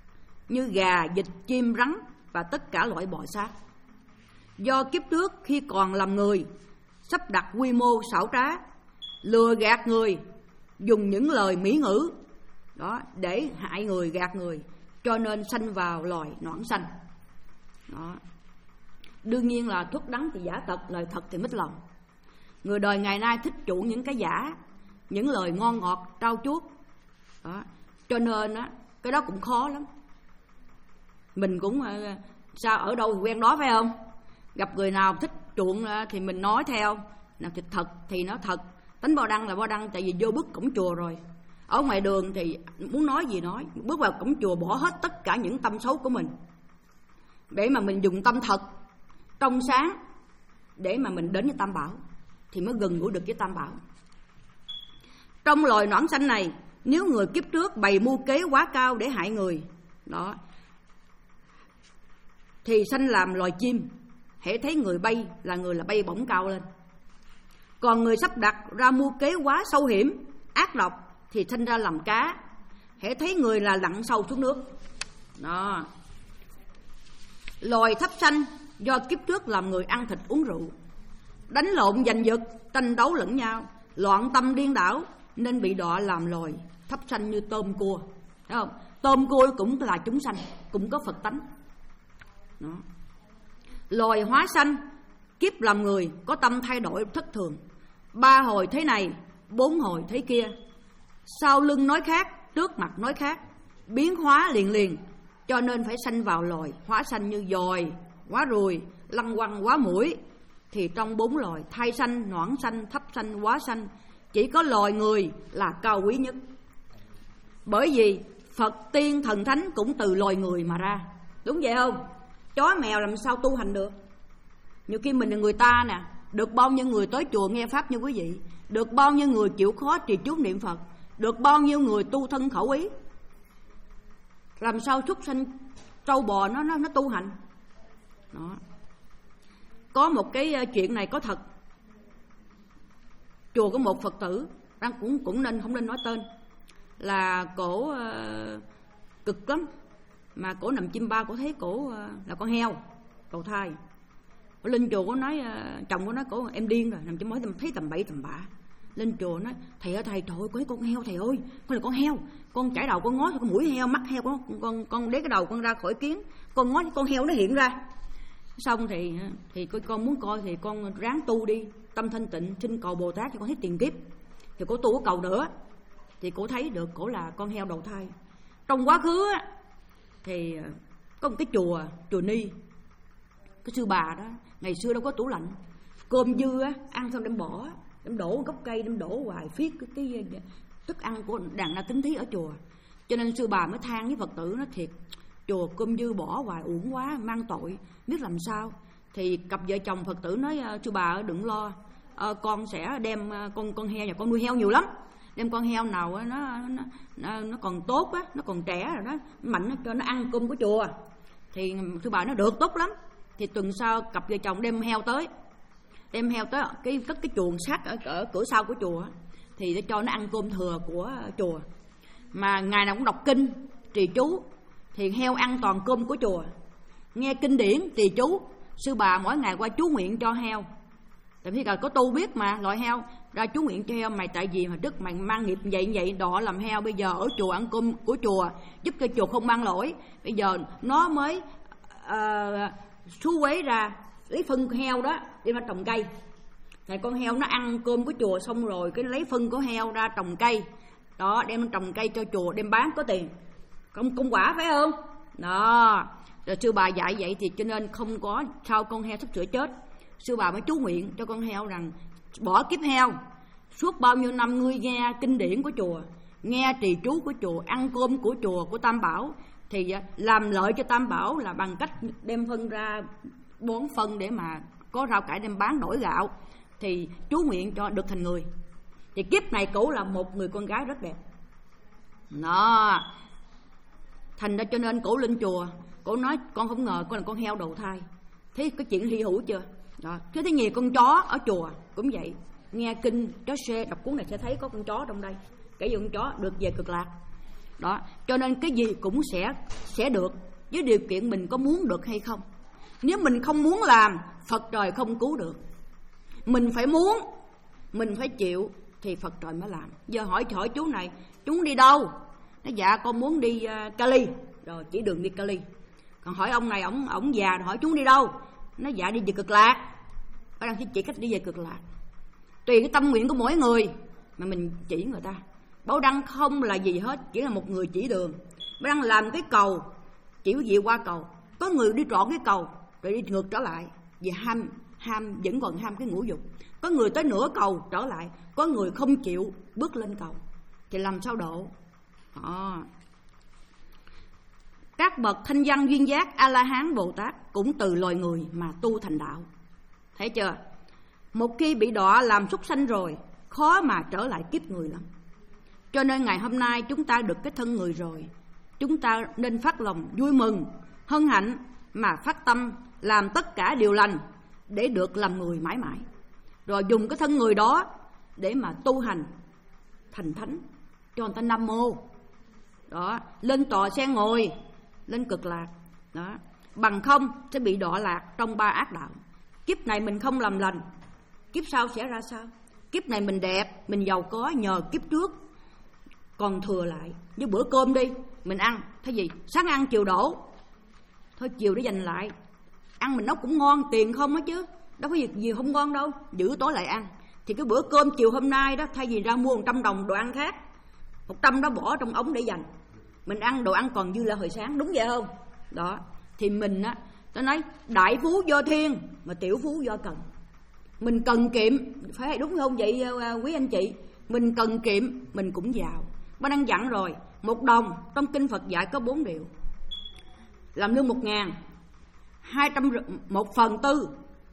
[SPEAKER 1] như gà, vịt, chim, rắn và tất cả loại bò sát. Do kiếp trước khi còn làm người, sắp đặt quy mô xảo trá, lừa gạt người, dùng những lời mỹ ngữ đó để hại người, gạt người, cho nên sanh vào loài noãn sanh. Đó. Đương nhiên là thuốc đắng thì giả tật, lời thật thì mít lòng. Người đời ngày nay thích chuộng những cái giả, những lời ngon ngọt trao chuốt. Đó. Cho nên á, cái đó cũng khó lắm. Mình cũng sao ở đâu thì quen đó, phải không? Gặp người nào thích chuộng thì mình nói theo, nào thì thật thì nó thật. Tính bao đăng là bao đăng, tại vì vô bước cổng chùa rồi. Ở ngoài đường thì muốn nói gì nói, bước vào cổng chùa bỏ hết tất cả những tâm xấu của mình, để mà mình dùng tâm thật, trong sáng, để mà mình đến với Tam Bảo, thì mới gần gũi được với Tam Bảo. Trong loài noãn sanh này, nếu người kiếp trước bày mưu kế quá cao để hại người đó, thì sanh làm loài chim, hễ thấy người bay là người là bay bổng cao lên. Còn người sắp đặt ra mưu kế quá sâu hiểm, ác độc thì sanh ra làm cá, hễ thấy người là lặn sâu xuống nước. Đó. Loài thấp sanh do kiếp trước làm người ăn thịt uống rượu, đánh lộn giành giật, tranh đấu lẫn nhau, loạn tâm điên đảo, nên bị đọa làm loài thấp sanh như tôm cua. Thấy không? Tôm cua cũng là chúng sanh, cũng có Phật tánh. Đó. Loài hóa sanh kiếp làm người có tâm thay đổi thất thường, ba hồi thế này, bốn hồi thế kia, sau lưng nói khác, trước mặt nói khác, biến hóa liền liền, cho nên phải sanh vào loài hóa sanh như dòi, quá ruồi, lăng quăng, quá mũi. Thì trong bốn loài thai sanh, noãn sanh, thấp sanh, hóa sanh, chỉ có loài người là cao quý nhất. Bởi vì Phật tiên thần thánh cũng từ loài người mà ra, đúng vậy không? Chó mèo làm sao tu hành được? Nhiều khi mình là người ta nè, được bao nhiêu người tới chùa nghe pháp như quý vị, được bao nhiêu người chịu khó trì chú niệm Phật, được bao nhiêu người tu thân khẩu ý, làm sao súc sanh trâu bò nó nó nó tu hành. Đó. Có một cái chuyện này có thật. Chùa có một Phật tử, đang cũng cũng nên không nên nói tên, là cổ uh, cực lắm, mà cổ nằm chim bao, cổ thấy cổ uh, là con heo đầu thai. Cổ lên chùa, cổ nói uh, chồng cổ nói cổ em điên rồi, nằm chim bao thấy tầm bậy tầm bạ. Lên chùa nói thầy ơi thầy, trời ơi có con heo thầy ơi, con là con heo, con chải đầu con ngó con mũi heo, mắt heo, con con con đế cái đầu con ra khỏi kiến, con ngó con heo nó hiện ra. Xong thì thì con muốn coi thì con ráng tu đi, tâm thanh tịnh, xin cầu Bồ Tát cho con hết tiền kiếp. Thì cổ tu có cầu nữa, thì cổ thấy được cổ là con heo đầu thai. Trong quá khứ á, thì có một cái chùa, chùa Ni, cái sư bà đó, ngày xưa đâu có tủ lạnh, cơm dư á, ăn xong đem bỏ, đem đổ gốc cây, đem đổ hoài phiết cái, cái, cái thức ăn của đàn na tính thí ở chùa. Cho nên sư bà mới than với Phật tử, nó thiệt, chùa cơm dư bỏ hoài uổng quá, mang tội, biết làm sao. Thì cặp vợ chồng Phật tử nói sư bà đừng lo, à, con sẽ đem con con heo, nhà con nuôi heo nhiều lắm, đem con heo nào nó nó nó, nó còn tốt á, nó còn trẻ rồi đó, mạnh nó cho nó ăn cơm của chùa. Thì sư bà nó được tốt lắm. Thì tuần sau cặp vợ chồng đem heo tới, đem heo tới cái cất cái chuồng sát ở, ở cửa sau của chùa, thì để cho nó ăn cơm thừa của chùa. Mà ngày nào cũng đọc kinh trì chú, thì heo ăn toàn cơm của chùa, nghe kinh điển trì chú. Sư bà mỗi ngày qua chú nguyện cho heo, tại vì có tu biết mà, loại heo ra chú nguyện cho heo. Mày tại vì mà trước mày mang nghiệp vậy vậy đọ làm heo, bây giờ ở chùa ăn cơm của chùa, giúp cho chùa không mang lỗi. Bây giờ nó mới uh, xú quế ra, lấy phân heo đó đi ra trồng cây. Thì con heo nó ăn cơm của chùa xong rồi cái lấy phân của heo ra trồng cây đó, đem trồng cây cho chùa, đem bán có tiền, công công quả phải không? Đó. Rồi sư bà dạy vậy thì cho nên không có sau con heo sắp sửa chết, sư bà mới chú nguyện cho con heo rằng bỏ kiếp heo, suốt bao nhiêu năm ngươi nghe kinh điển của chùa, nghe trì chú của chùa, ăn cơm của chùa, của Tam Bảo, thì làm lợi cho Tam Bảo là bằng cách đem phân ra bón phân để mà có rau cải đem bán đổi gạo. Thì chú nguyện cho được thành người. Thì kiếp này cổ là một người con gái rất đẹp. Đó. Thành ra cho nên cổ lên chùa, cổ nói con không ngờ con là con heo đầu thai. Thấy cái chuyện hy hữu chưa? Đó. Chứ thấy nhiều con chó ở chùa cũng vậy. Nghe kinh chó xê, đọc cuốn này sẽ thấy có con chó trong đây. Kể về con chó được về cực lạc. Đó, cho nên cái gì cũng sẽ sẽ được, với điều kiện mình có muốn được hay không. Nếu mình không muốn làm, Phật trời không cứu được. Mình phải muốn, mình phải chịu thì Phật trời mới làm. Giờ hỏi hỏi chú này, chú đi đâu? Nói dạ con muốn đi uh, Cali. Rồi chỉ đường đi Cali. Còn hỏi ông này, ổng ổng già, hỏi chú đi đâu? Nói dạ đi về Cực Lạc. Bảo Đăng chỉ cách đi về Cực Lạc. Tùy cái tâm nguyện của mỗi người mà mình chỉ người ta. Bảo Đăng không là gì hết, chỉ là một người chỉ đường. Bảo Đăng làm cái cầu, chỉ quý vị qua cầu. Có người đi trọn cái cầu rồi đi ngược trở lại, vì ham ham vẫn còn ham cái ngũ dục. Có người tới nửa cầu trở lại, có người không chịu bước lên cầu, thì làm sao độ? À. Các bậc thanh văn duyên giác A La Hán Bồ Tát cũng từ loài người mà tu thành đạo. Thấy chưa? Một khi bị đọa làm súc sanh rồi, khó mà trở lại kiếp người lắm. Cho nên ngày hôm nay chúng ta được cái thân người rồi, chúng ta nên phát lòng vui mừng, hân hạnh mà phát tâm làm tất cả điều lành để được làm người mãi mãi. Rồi dùng cái thân người đó để mà tu hành thành thánh, cho người ta Nam Mô. Đó, lên tòa sen ngồi, lên Cực Lạc. Đó, bằng không sẽ bị đọa lạc trong ba ác đạo. Kiếp này mình không làm lành, kiếp sau sẽ ra sao? Kiếp này mình đẹp, mình giàu có nhờ kiếp trước còn thừa lại. Như bữa cơm đi, mình ăn, thấy gì? Sáng ăn chiều đổ, thôi chiều để dành lại. Ăn mình nấu cũng ngon, tiền không á chứ, đâu có gì, gì không ngon đâu, giữ tối lại ăn. Thì cái bữa cơm chiều hôm nay đó, thay vì ra mua một trăm đồng đồ ăn khác, một trăm đó bỏ trong ống để dành, mình ăn đồ ăn còn dư là hồi sáng, đúng vậy không? Đó, thì mình á, tôi nói đại phú do thiên mà tiểu phú do cần. Mình cần kiệm, phải đúng không vậy quý anh chị? Mình cần kiệm, mình cũng giàu. Bác đang dặn rồi, một đồng trong kinh Phật dạy có bốn điều. Làm lương một ngàn, hai trăm, một phần tư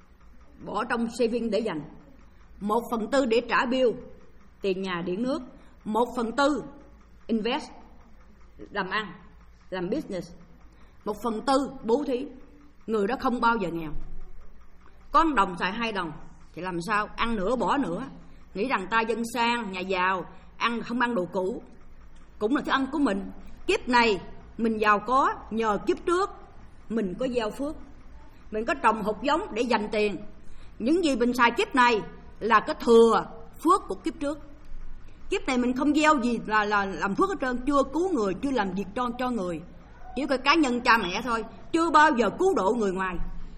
[SPEAKER 1] bỏ trong saving để dành, một phần tư để trả bill, tiền nhà điện nước, một phần tư invest, làm ăn, làm business, một phần tư bố thí. Người đó không bao giờ nghèo. Có một đồng xài hai đồng thì làm sao? Ăn nửa bỏ nửa. Nghĩ rằng ta dân sang, nhà giàu, ăn không ăn đồ cũ, cũng là thức ăn của mình. Kiếp này mình giàu có nhờ kiếp trước mình có gieo phước, mình có trồng hột giống để dành tiền. Những gì mình xài kiếp này là cái thừa phước của kiếp trước. Kiếp này mình không gieo gì là, là làm phước hết trơn. Chưa cứu người, chưa làm việc cho, cho người, chỉ có cá nhân cha mẹ thôi, chưa bao giờ cứu độ người ngoài.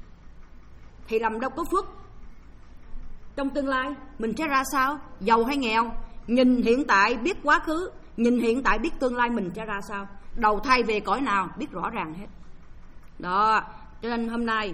[SPEAKER 1] Thì làm đâu có phước. Trong tương lai mình sẽ ra sao, giàu hay nghèo? Nhìn hiện tại biết quá khứ, nhìn hiện tại biết tương lai mình sẽ ra sao, đầu thai về cõi nào biết rõ ràng hết. Đó, cho nên hôm nay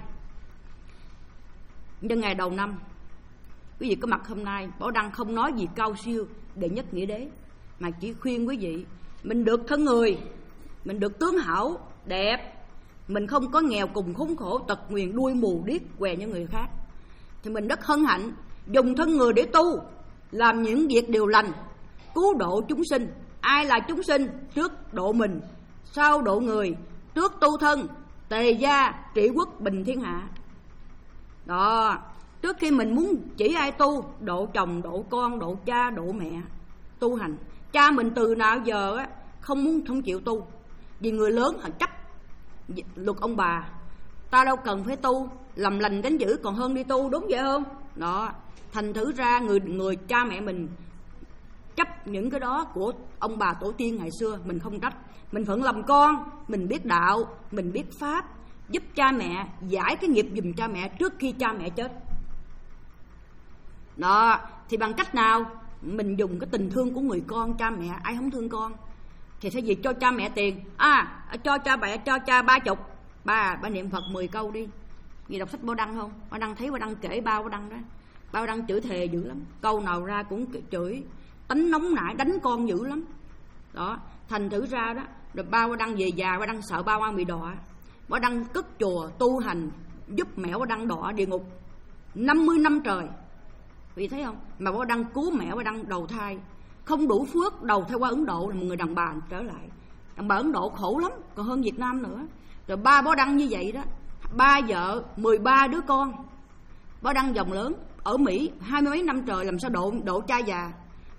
[SPEAKER 1] nhân ngày đầu năm, quý vị có mặt hôm nay, Bảo Đăng không nói gì cao siêu đệ nhất nghĩa đế, mà chỉ khuyên quý vị mình được thân người, mình được tướng hảo đẹp, mình không có nghèo cùng khốn khổ tật nguyền đuôi mù điếc què như người khác, thì mình rất hân hạnh dùng thân người để tu, làm những việc điều lành, cứu độ chúng sinh. Ai là chúng sinh? Trước độ mình, sau độ người, trước tu thân, tề gia, trị quốc, bình thiên hạ. Đó, trước khi mình muốn chỉ ai tu, độ chồng, độ con, độ cha, độ mẹ, tu hành. Cha mình từ nào giờ á không muốn, không chịu tu, vì người lớn họ chấp luật ông bà. Ta đâu cần phải tu, làm lành đánh dữ còn hơn đi tu, đúng vậy không? Đó, thành thử ra người người cha mẹ mình chấp những cái đó của ông bà tổ tiên ngày xưa, mình không trách. Mình phận làm con, mình biết đạo, mình biết pháp, giúp cha mẹ, giải cái nghiệp giùm cha mẹ trước khi cha mẹ chết. Đó, thì bằng cách nào? Mình dùng cái tình thương của người con, cha mẹ, ai không thương con thì thay vì cho cha mẹ tiền, à cho cha mẹ, cho cha ba chục, ba ba niệm Phật mười câu đi. Vì đọc sách Bảo Đăng không? Bảo Đăng thấy Bảo Đăng kể ba Bảo Đăng đó, Bảo Đăng chửi thề dữ lắm, câu nào ra cũng chửi, tánh nóng nảy, đánh con dữ lắm. Đó, thành thử ra đó, rồi ba Bảo Đăng về già, Bảo Đăng sợ ba Bảo bị đọa, Bảo Đăng cất chùa tu hành giúp mẹ Bảo Đăng đọa địa ngục năm mươi năm trời. Vì thấy không? Mà Bảo Đăng cứu mẹ Bảo Đăng đầu thai, không đủ phước đầu thai qua Ấn Độ là một người đàn bà trở lại. Đàn bà Ấn Độ khổ lắm, còn hơn Việt Nam nữa. Rồi ba Bảo Đăng như vậy đó, ba vợ, mười ba đứa con. Bảo Đăng dòng lớn ở Mỹ hai mươi mấy năm trời, làm sao độ độ cha già.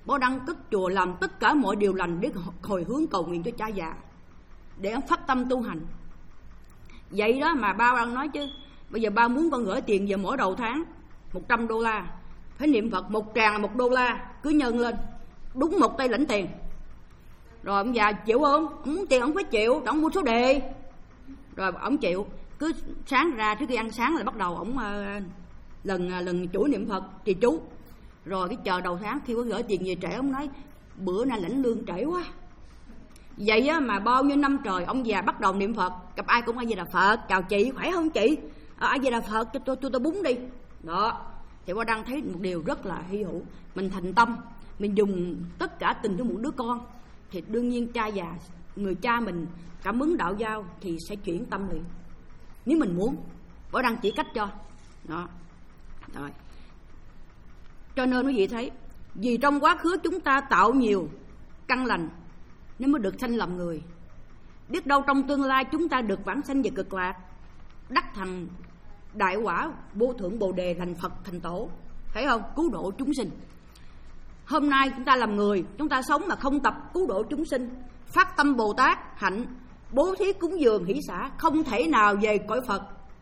[SPEAKER 1] Bảo Đăng cất chùa làm tất cả mọi điều lành để hồi hướng cầu nguyện cho cha già, để ông phát tâm tu hành. Vậy đó mà ba Đăng nói chứ bây giờ ba muốn con gửi tiền về mỗi đầu tháng một trăm đô la, phải niệm Phật một tràng là một đô la, cứ nhân lên đúng một tay lãnh tiền. Rồi ông già chịu không? Ông muốn tiền ông phải chịu, ông mua số đề. Rồi ông chịu, cứ sáng ra trước khi ăn sáng là bắt đầu ông uh, lần uh, lần chủ niệm Phật trì chú. Rồi cái chờ đầu tháng khi có gửi tiền về trễ, ông nói bữa nay lãnh lương trễ quá. Vậy á, mà bao nhiêu năm trời ông già bắt đầu niệm Phật, gặp ai cũng A Di Đà Phật, chào chị, khỏe không chị? À, A Di Đà Phật, cho tôi tôi tôi búng đi. Đó, thì Bảo Đăng thấy một điều rất là hy hữu. Mình thành tâm, mình dùng tất cả tình của một đứa con, thì đương nhiên cha già, người cha mình cảm ứng đạo giao thì sẽ chuyển tâm liền. Nếu mình muốn, Bảo Đăng chỉ cách cho. Đó. Rồi. Cho nên quý vị thấy, vì trong quá khứ chúng ta tạo nhiều căn lành nên mới được sanh làm người. Biết đâu trong tương lai chúng ta được vãng sanh về cực lạc, đắc thành đại quả vô thượng bồ đề, thành Phật thành tổ, thấy không? Cứu độ chúng sinh. Hôm nay chúng ta làm người, chúng ta sống mà không tập cứu độ chúng sinh, phát tâm Bồ Tát hạnh, bố thí cúng dường hỷ xả, không thể nào về cõi Phật.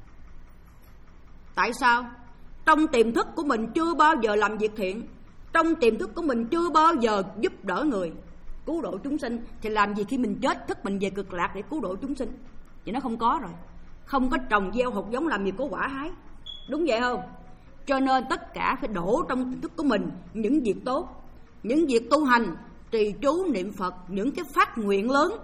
[SPEAKER 1] Tại sao? Trong tiềm thức của mình chưa bao giờ làm việc thiện, trong tiềm thức của mình chưa bao giờ giúp đỡ người, cứu độ chúng sinh, thì làm gì khi mình chết thức mình về cực lạc để cứu độ chúng sinh? Vậy nó không có rồi. Không có trồng gieo hột giống làm gì có quả hái. Đúng vậy không? Cho nên tất cả phải đổ trong tiềm thức của mình những việc tốt, những việc tu hành, trì chú niệm Phật, những cái phát nguyện lớn.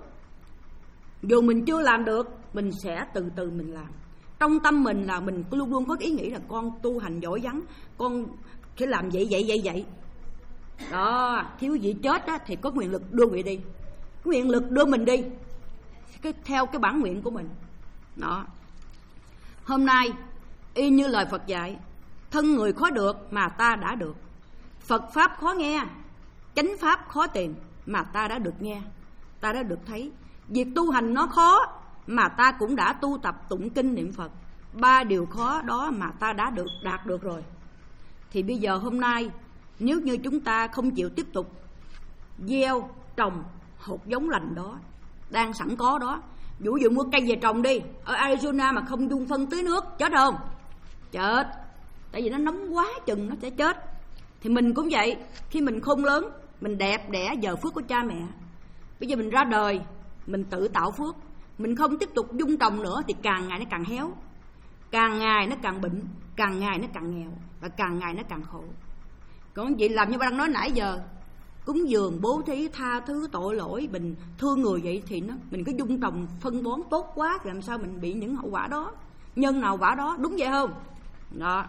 [SPEAKER 1] Dù mình chưa làm được, mình sẽ từ từ mình làm. Trong tâm mình là mình luôn luôn có ý nghĩ là con tu hành giỏi vắng, con sẽ làm vậy vậy vậy vậy. Đó, khi quý vị chết á, thì có nguyện lực đưa quý vị đi, nguyện lực đưa mình đi cái, theo cái bản nguyện của mình. Đó. Hôm nay y như lời Phật dạy, thân người khó được mà ta đã được, Phật Pháp khó nghe, chánh Pháp khó tìm mà ta đã được nghe, ta đã được thấy. Việc tu hành nó khó mà ta cũng đã tu tập tụng kinh niệm Phật, ba điều khó đó mà ta đã được đạt được rồi. Thì bây giờ hôm nay nếu như chúng ta không chịu tiếp tục gieo trồng hột giống lành đó đang sẵn có đó, ví dụ mua cây về trồng đi ở Arizona mà không dung phân tưới nước, chết không? Chết. Tại vì nó nóng quá chừng nó sẽ chết. Thì mình cũng vậy, khi mình khôn lớn, mình đẹp đẽ giờ phước của cha mẹ, bây giờ mình ra đời mình tự tạo phước, mình không tiếp tục dung trồng nữa thì càng ngày nó càng héo, càng ngày nó càng bệnh, càng ngày nó càng nghèo, và càng ngày nó càng khổ. Còn vậy làm như ba đang nói nãy giờ, cúng dường bố thí tha thứ tội lỗi, mình thương người vậy thì nó mình cứ dung trồng phân bón tốt quá thì làm sao mình bị những hậu quả đó, nhân nào quả đó, đúng vậy không? Đó.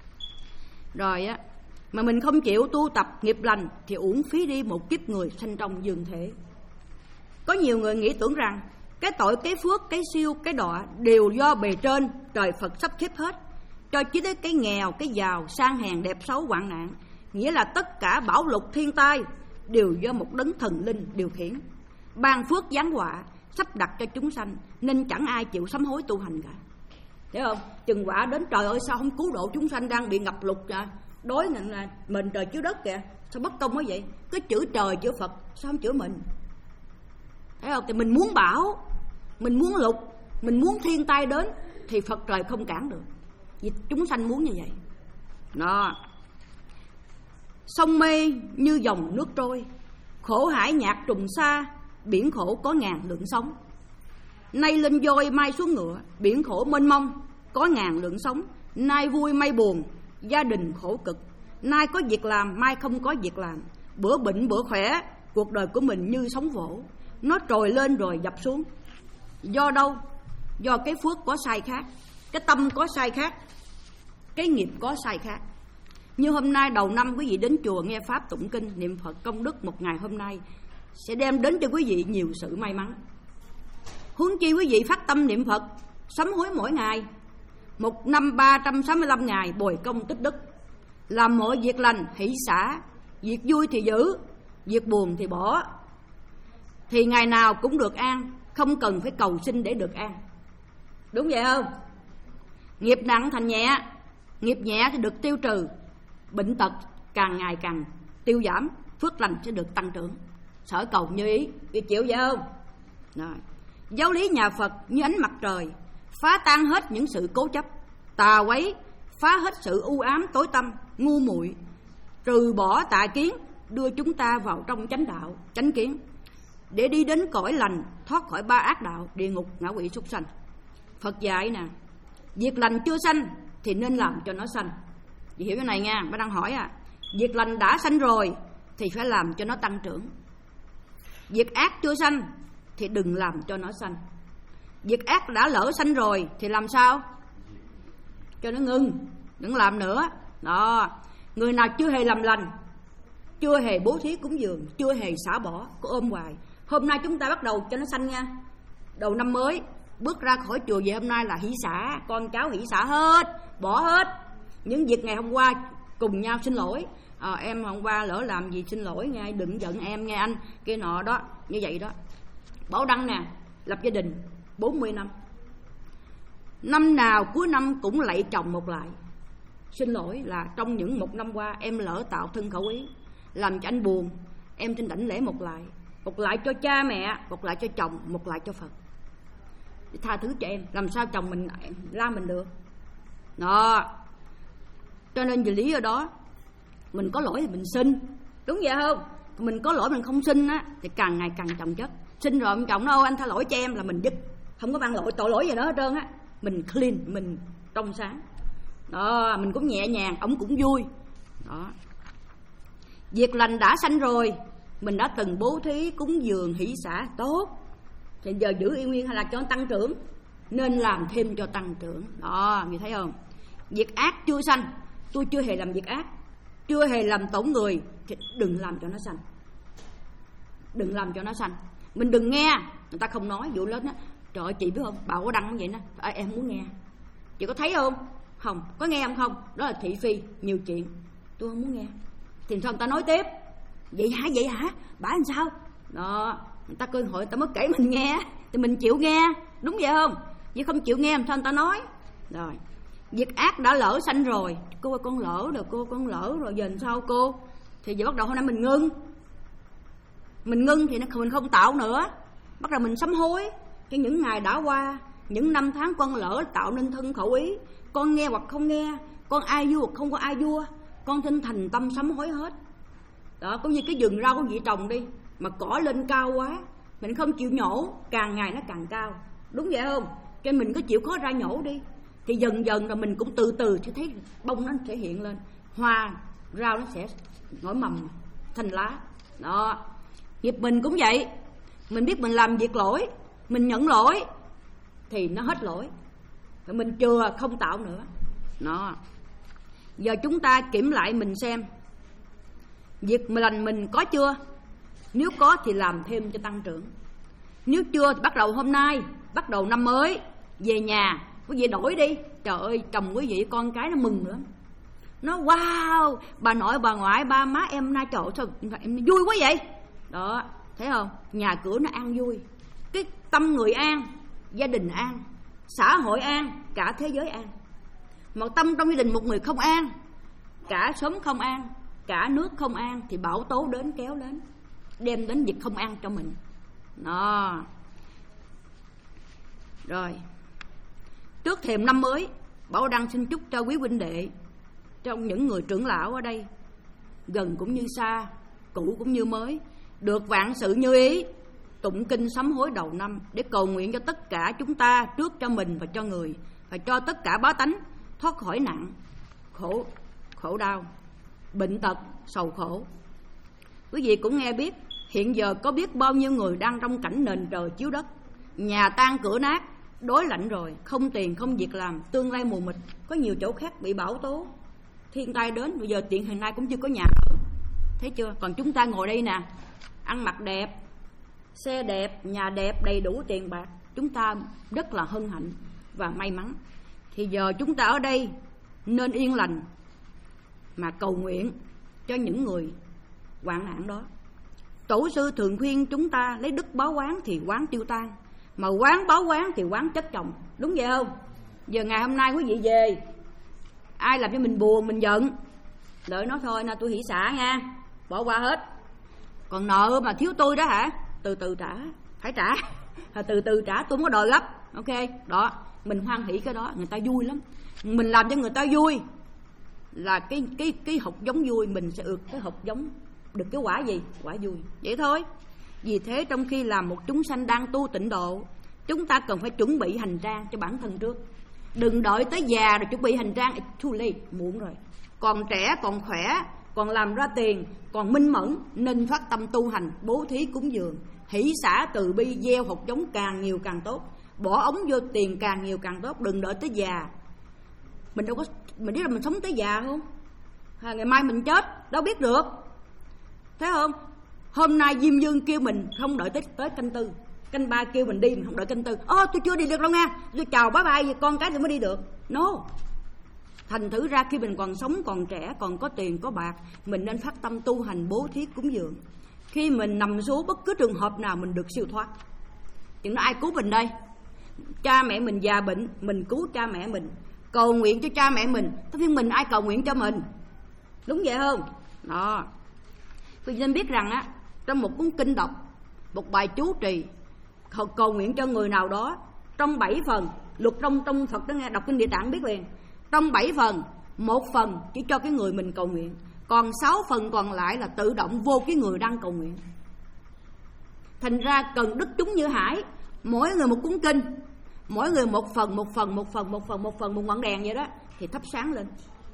[SPEAKER 1] Rồi á, mà mình không chịu tu tập nghiệp lành thì uổng phí đi một kiếp người sanh trong dương thể. Có nhiều người nghĩ tưởng rằng cái tội, cái phước, cái siêu, cái đọa đều do bề trên trời Phật sắp xếp hết, cho chỉ tới cái nghèo, cái giàu, sang hèn, đẹp xấu, hoạn nạn. Nghĩa là tất cả bão lục thiên tai đều do một đấng thần linh điều khiển, ban phước giáng họa, sắp đặt cho chúng sanh, nên chẳng ai chịu sám hối tu hành cả. Thấy không? Chừng quả đến trời ơi sao không cứu độ chúng sanh đang bị ngập lụt à? Đối là mình trời chiếu đất kìa, sao bất công quá vậy? Cứ chửi trời chửi Phật, sao không chửi mình? Thấy không? Thì mình muốn bão, mình muốn lụt, mình muốn thiên tai đến thì Phật trời không cản được, vì chúng sanh muốn như vậy. Đó. Sông mê như dòng nước trôi, khổ hải nhạc trùng xa, biển khổ có ngàn lượng sóng. Nay lên voi mai xuống ngựa, biển khổ mênh mông có ngàn lượng sóng. Nay vui may buồn, gia đình khổ cực. Nay có việc làm, mai không có việc làm. Bữa bệnh bữa khỏe, cuộc đời của mình như sóng vỗ, nó trồi lên rồi dập xuống. Do đâu? Do cái phước có sai khác, cái tâm có sai khác, cái nghiệp có sai khác. Như hôm nay đầu năm quý vị đến chùa nghe Pháp tụng kinh niệm Phật công đức một ngày hôm nay sẽ đem đến cho quý vị nhiều sự may mắn. Huống chi quý vị phát tâm niệm Phật sám hối mỗi ngày, một năm ba trăm sáu mươi lăm ngày bồi công tích đức, làm mọi việc lành hỷ xả, việc vui thì giữ, việc buồn thì bỏ, thì ngày nào cũng được an, không cần phải cầu xin để được an. Đúng vậy không? Nghiệp nặng thành nhẹ, nghiệp nhẹ thì được tiêu trừ, bệnh tật càng ngày càng tiêu giảm. phước lành sẽ được tăng trưởng. Sở cầu như ý, ý chịu vậy không? Rồi. Giáo lý nhà Phật như ánh mặt trời, phá tan hết những sự cố chấp, tà quấy, phá hết sự u ám tối tăm, ngu muội, trừ bỏ tà kiến, đưa chúng ta vào trong chánh đạo, chánh kiến, để đi đến cõi lành, thoát khỏi ba ác đạo, địa ngục, ngạ quỷ, súc sanh. Phật dạy nè, việc lành chưa sanh thì nên làm cho nó sanh. Chị hiểu cái này nha, bác đang hỏi à. Việc lành đã sanh rồi thì phải làm cho nó tăng trưởng. Việc ác chưa sanh thì đừng làm cho nó sanh. Việc ác đã lỡ sanh rồi thì làm sao? Cho nó ngưng, đừng làm nữa. Đó, người nào chưa hề làm lành, chưa hề bố thí cúng dường, chưa hề xả bỏ, có ôm hoài. Hôm nay chúng ta bắt đầu cho nó sanh nha. Đầu năm mới, bước ra khỏi chùa về hôm nay là hỷ xả, con cháu hỷ xả hết, bỏ hết. Những việc ngày hôm qua cùng nhau xin lỗi. À, em hôm qua lỡ làm gì xin lỗi nghe, đừng giận em nghe anh, kia nọ đó, như vậy đó. Bảo Đăng nè, lập gia đình bốn mươi năm. Năm nào cuối năm cũng lạy chồng một lại. Xin lỗi là trong những một năm qua em lỡ tạo thân khẩu ý, làm cho anh buồn, em xin đảnh lễ một lại. Một lại cho cha mẹ, một lại cho chồng, một lại cho Phật. Tha thứ cho em, làm sao chồng mình la mình được. Đó. Cho nên vì lý do đó, mình có lỗi thì mình xin, đúng vậy không? Mình có lỗi mình không xin á thì càng ngày càng chồng chất. Xin rồi ông chồng đâu anh tha lỗi cho em là mình dứt, không có ban lỗi tội lỗi gì nữa hết trơn á. Mình clean, mình trong sáng. Đó, mình cũng nhẹ nhàng, ông cũng vui. Đó. Việc lành đã sanh rồi, mình đã từng bố thí cúng dường hỷ xả tốt, thì giờ giữ yên nguyên hay là cho nó tăng trưởng, nên làm thêm cho tăng trưởng. Đó, như thấy không? Việc ác chưa sanh, tôi chưa hề làm việc ác, chưa hề làm tổn người, thì đừng làm cho nó sanh. Đừng làm cho nó sanh. Mình đừng nghe, người ta không nói, vụ lớn á, trời ơi chị biết không, bà có đăng như vậy đó, à, em muốn nghe. Chị có thấy không? Không, có nghe không không? Đó là thị phi, nhiều chuyện, tôi không muốn nghe. Thì sao người ta nói tiếp, vậy hả, vậy hả, bà làm sao? Đó, người ta cơ hội người ta mới kể mình nghe, thì mình chịu nghe, đúng vậy không? Chứ không chịu nghe làm sao người ta nói. Rồi, việc ác đã lỡ sanh rồi, cô ơi con lỡ rồi, cô con lỡ rồi, giờ làm sao cô? Thì giờ bắt đầu hôm nay mình ngưng. Mình ngưng thì mình không tạo nữa. Bắt đầu mình sám hối cho những ngày đã qua, những năm tháng con lỡ tạo nên thân khẩu ý. Con nghe hoặc không nghe, con ai vua hoặc không có ai vua, con xin thành tâm sám hối hết. Đó, cũng như cái vườn rau của vị trồng đi, mà cỏ lên cao quá, mình không chịu nhổ, càng ngày nó càng cao, đúng vậy không? Cho nên mình có chịu khó ra nhổ đi, thì dần dần rồi mình cũng từ từ sẽ thấy bông nó sẽ hiện lên, hoa rau nó sẽ nổi mầm thành lá. Đó, nghiệp mình cũng vậy. Mình biết mình làm việc lỗi, mình nhận lỗi thì nó hết lỗi, rồi mình chừa không tạo nữa. Đó, giờ chúng ta kiểm lại mình xem việc lành mình có chưa. Nếu có thì làm thêm cho tăng trưởng. Nếu chưa thì bắt đầu hôm nay, bắt đầu năm mới, về nhà quý vị đổi đi. Trời ơi, chồng quý vị con cái nó mừng nữa, nó wow, bà nội bà ngoại ba má em nay trời ơi, sao em vui quá vậy. Đó, thấy không? Nhà cửa nó an vui, cái tâm người an, gia đình an, xã hội an, cả thế giới an. Mà tâm trong gia đình một người không an, cả xóm không an, cả nước không an, thì bão tố đến kéo đến, đem đến việc không an cho mình. Đó. Rồi, trước thềm năm mới, Bảo Đăng xin chúc cho quý huynh đệ, trong những người trưởng lão ở đây, gần cũng như xa, cũ cũng như mới, được vạn sự như ý, tụng kinh sám hối đầu năm, để cầu nguyện cho tất cả chúng ta, trước cho mình và cho người, và cho tất cả bá tánh thoát khỏi nạn khổ khổ đau, bệnh tật, sầu khổ. Quý vị cũng nghe biết, hiện giờ có biết bao nhiêu người đang trong cảnh nền trời chiếu đất, nhà tan cửa nát, đói lạnh rồi, không tiền không việc làm, tương lai mù mịt. Có nhiều chỗ khác bị bão tố, thiên tai đến, bây giờ tiện hiện nay cũng chưa có nhà ở. Thấy chưa? Còn chúng ta ngồi đây nè, ăn mặc đẹp, xe đẹp, nhà đẹp, đầy đủ tiền bạc, chúng ta rất là hân hạnh và may mắn. Thì giờ chúng ta ở đây nên yên lành mà cầu nguyện cho những người hoạn nạn đó. Tổ sư thường khuyên chúng ta lấy đức báo oán thì oán tiêu tan, mà oán báo oán thì oán chất chồng, đúng vậy không? Giờ ngày hôm nay quý vị về, ai làm cho mình buồn, mình giận, đợi nó thôi, nào tôi hỷ xả nha, bỏ qua hết. Còn nợ mà thiếu tôi đó hả? Từ từ trả, phải trả. Từ từ trả, tôi không có đòi gấp. Ok, đó, mình hoan hỷ cái đó, người ta vui lắm. Mình làm cho người ta vui là cái cái cái hột giống vui, mình sẽ ược cái hột giống được cái quả gì? Quả vui. Vậy thôi. Vì thế trong khi làm một chúng sanh đang tu tịnh độ, chúng ta cần phải chuẩn bị hành trang cho bản thân trước. Đừng đợi tới già rồi chuẩn bị hành trang, too late, muộn rồi. Còn trẻ, còn khỏe, còn làm ra tiền, còn minh mẫn, nên phát tâm tu hành, bố thí cúng dường, hỷ xả từ bi, gieo hột giống càng nhiều càng tốt, bỏ ống vô tiền càng nhiều càng tốt. Đừng đợi tới già. Mình đâu có, mình biết là mình sống tới già không? À, ngày mai mình chết đâu biết được, thấy không? Hôm nay Diêm Dương kêu mình không đợi tới tới canh tư, canh ba kêu mình đi, mình không đợi canh tư. Ơ tôi chưa đi được đâu nha, tôi chào bye bye con cái thì mới đi được. No. Thành thử ra khi mình còn sống, còn trẻ, còn có tiền có bạc, mình nên phát tâm tu hành, bố thí cúng dường. Khi mình nằm xuống bất cứ trường hợp nào mình được siêu thoát. Chừng đó ai cứu mình đây? Cha mẹ mình già bệnh, mình cứu cha mẹ mình, cầu nguyện cho cha mẹ mình. Tất nhiên mình ai cầu nguyện cho mình, đúng vậy không? Đó. Tôi nên biết rằng á, trong một cuốn kinh đọc, một bài chú trì cầu nguyện cho người nào đó, trong bảy phần, luật trong trong Phật đó nghe, đọc kinh Địa Tạng biết liền. Trong bảy phần, một phần chỉ cho cái người mình cầu nguyện, còn sáu phần còn lại là tự động vô cái người đang cầu nguyện. Thành ra cần đức chúng như hải, mỗi người một cuốn kinh, mỗi người một phần, một phần, một phần, một phần, một phần, một ngọn đèn vậy đó, thì thắp sáng lên.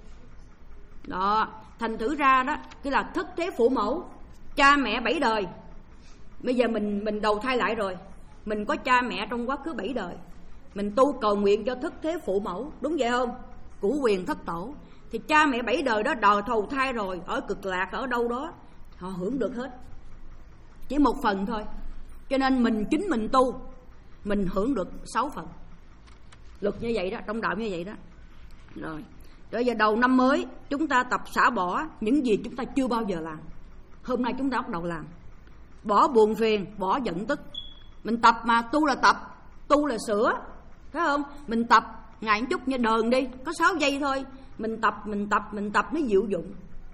[SPEAKER 1] Đó, thành thử ra đó, cái là thất thế phụ mẫu, cha mẹ bảy đời. Bây giờ mình mình đầu thai lại rồi, mình có cha mẹ trong quá khứ bảy đời, mình tu cầu nguyện cho thất thế phụ mẫu, đúng vậy không? Cửu quyền thất tổ. Thì cha mẹ bảy đời đó đòi thầu thai rồi, ở cực lạc ở đâu đó, họ hưởng được hết, chỉ một phần thôi. Cho nên mình chính mình tu, mình hưởng được sáu phần. Luật như vậy đó, trong đạo như vậy đó. Rồi, rồi giờ đầu năm mới, chúng ta tập xả bỏ những gì chúng ta chưa bao giờ làm. Hôm nay chúng ta bắt đầu làm. Bỏ buồn phiền, bỏ giận tức. Mình tập mà, tu là tập, tu là sửa, phải không? Mình tập ngày một chút như đờn đi, có sáu giây thôi. Mình tập, mình tập, mình tập mới diệu dụng.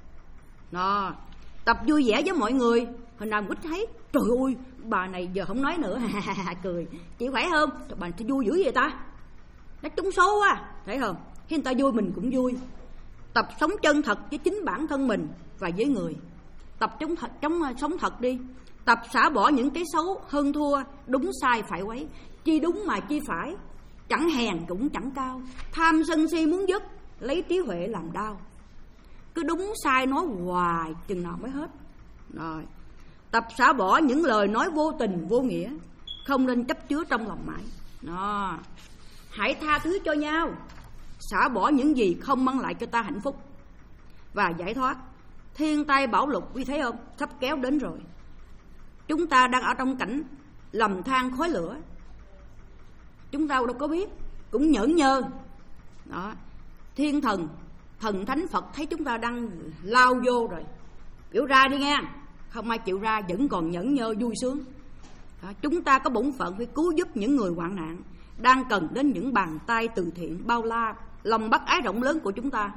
[SPEAKER 1] Đó, tập vui vẻ với mọi người. Hồi nào mình thấy, trời ơi, bà này giờ không nói nữa, cười. Chị khỏe không? Bà này vui dữ vậy ta? Nó trúng số quá, thấy không? Khi người ta vui mình cũng vui. Tập sống chân thật với chính bản thân mình và với người. Tập chống thật, chống sống thật đi. Tập xả bỏ những cái xấu, hơn thua, đúng sai phải quấy. Chi đúng mà chi phải, chẳng hèn cũng chẳng cao. Tham sân si muốn dứt, lấy trí huệ làm đau. Cứ đúng sai nói hoài chừng nào mới hết. Rồi, tập xả bỏ những lời nói vô tình vô nghĩa, không nên chấp chứa trong lòng mãi. Đó. Hãy tha thứ cho nhau, xả bỏ những gì không mang lại cho ta hạnh phúc và giải thoát. Thiên tai bão lục, quý thấy không? Sắp kéo đến rồi. Chúng ta đang ở trong cảnh lầm than khói lửa, chúng ta đâu có biết, cũng nhởn nhơ. Đó. Thiên thần, thần thánh Phật thấy chúng ta đang lao vô rồi, biểu ra đi nghe. Không ai chịu ra, vẫn còn nhẫn nhơ vui sướng. Đó. Chúng ta có bổn phận phải cứu giúp những người hoạn nạn, đang cần đến những bàn tay từ thiện bao la, lòng bác ái rộng lớn của chúng ta.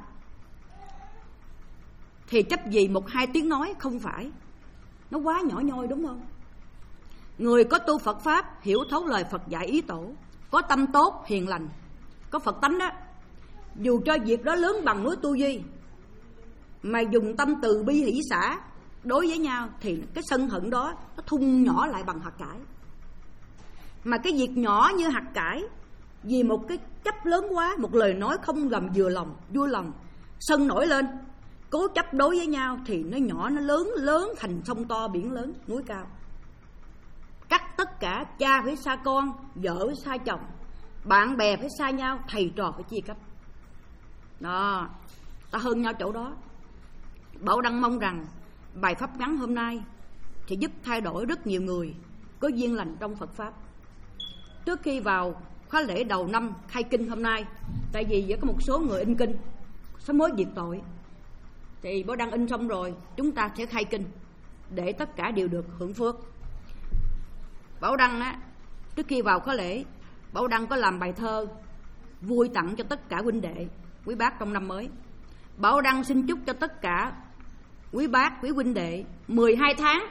[SPEAKER 1] Thì chấp gì một hai tiếng nói không phải, nó quá nhỏ nhoi, đúng không? Người có tu Phật Pháp, hiểu thấu lời Phật dạy ý tổ, có tâm tốt, hiền lành, có Phật tánh đó, dù cho việc đó lớn bằng núi Tu Di, mà dùng tâm từ bi hỷ xả đối với nhau, thì cái sân hận đó nó thun nhỏ lại bằng hạt cải. Mà cái việc nhỏ như hạt cải, vì một cái chấp lớn quá, một lời nói không làm vừa lòng, vui lòng, sân nổi lên, cố chấp đối với nhau, thì nó nhỏ nó lớn, lớn thành sông to biển lớn, núi cao. Cắt tất cả, cha phải xa con, vợ phải xa chồng, bạn bè phải xa nhau, thầy trò phải chia cách. Đó, ta hơn nhau chỗ đó. Bảo Đăng mong rằng bài pháp ngắn hôm nay sẽ giúp thay đổi rất nhiều người có duyên lành trong Phật Pháp. Trước khi vào khóa lễ đầu năm khai kinh hôm nay, tại vì vẫn có một số người in kinh sám hối diệt tội, thì Bảo Đăng in xong rồi, chúng ta sẽ khai kinh để tất cả đều được hưởng phước. Bảo Đăng á, trước khi vào khóa lễ, Bảo Đăng có làm bài thơ vui tặng cho tất cả huynh đệ, quý bác trong năm mới. Bảo Đăng xin chúc cho tất cả quý bác, quý huynh đệ mười hai tháng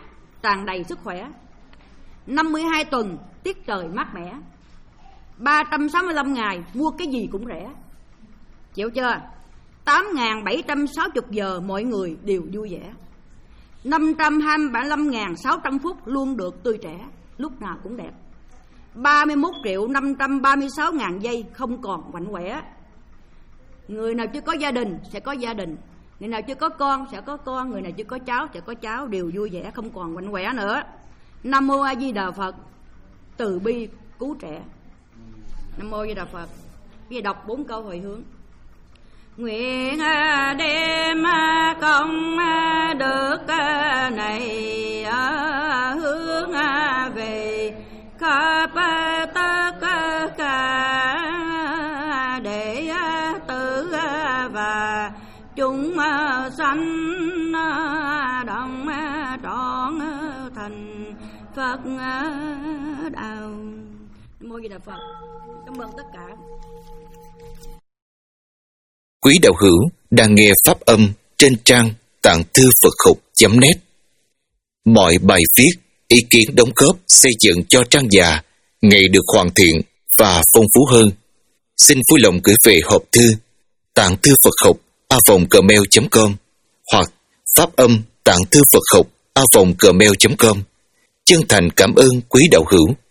[SPEAKER 1] tràn đầy sức khỏe. Năm mươi hai tuần tiết trời mát mẻ, ba trăm sáu mươi lăm ngày mua cái gì cũng rẻ. Chịu chưa? Tám nghìn bảy trăm sáu mươi giờ mọi người đều vui vẻ. Năm trăm hai mươi lăm nghìn sáu trăm phút luôn được tươi trẻ, lúc nào cũng đẹp. Ba mươi mốt triệu năm trăm ba mươi sáu ngàn giây không còn quạnh quẻ. Người nào chưa có gia đình sẽ có gia đình, người nào chưa có con sẽ có con, người nào chưa có cháu sẽ có cháu, đều vui vẻ không còn quạnh quẻ nữa. Nam mô A Di Đà Phật, từ bi cứu trẻ. Nam mô A Di Đà Phật. Bây giờ đọc bốn câu hồi hướng. Nguyện đem công đức này hướng về khắp tất cả đệ tử và chúng sanh đồng trọn thành Phật đạo. Nam mô A Di Đà Phật. Cảm ơn tất cả.
[SPEAKER 2] Quý đạo hữu đang nghe pháp âm trên trang tạng thư Phật học chấm net. Mọi bài viết, ý kiến đóng góp xây dựng cho trang già ngày được hoàn thiện và phong phú hơn. Xin vui lòng gửi về hộp thư tạng thư Phật học a vòng gmail chấm com hoặc pháp âm tạng thư Phật học a vòng gmail chấm com. Chân thành cảm ơn quý đạo hữu.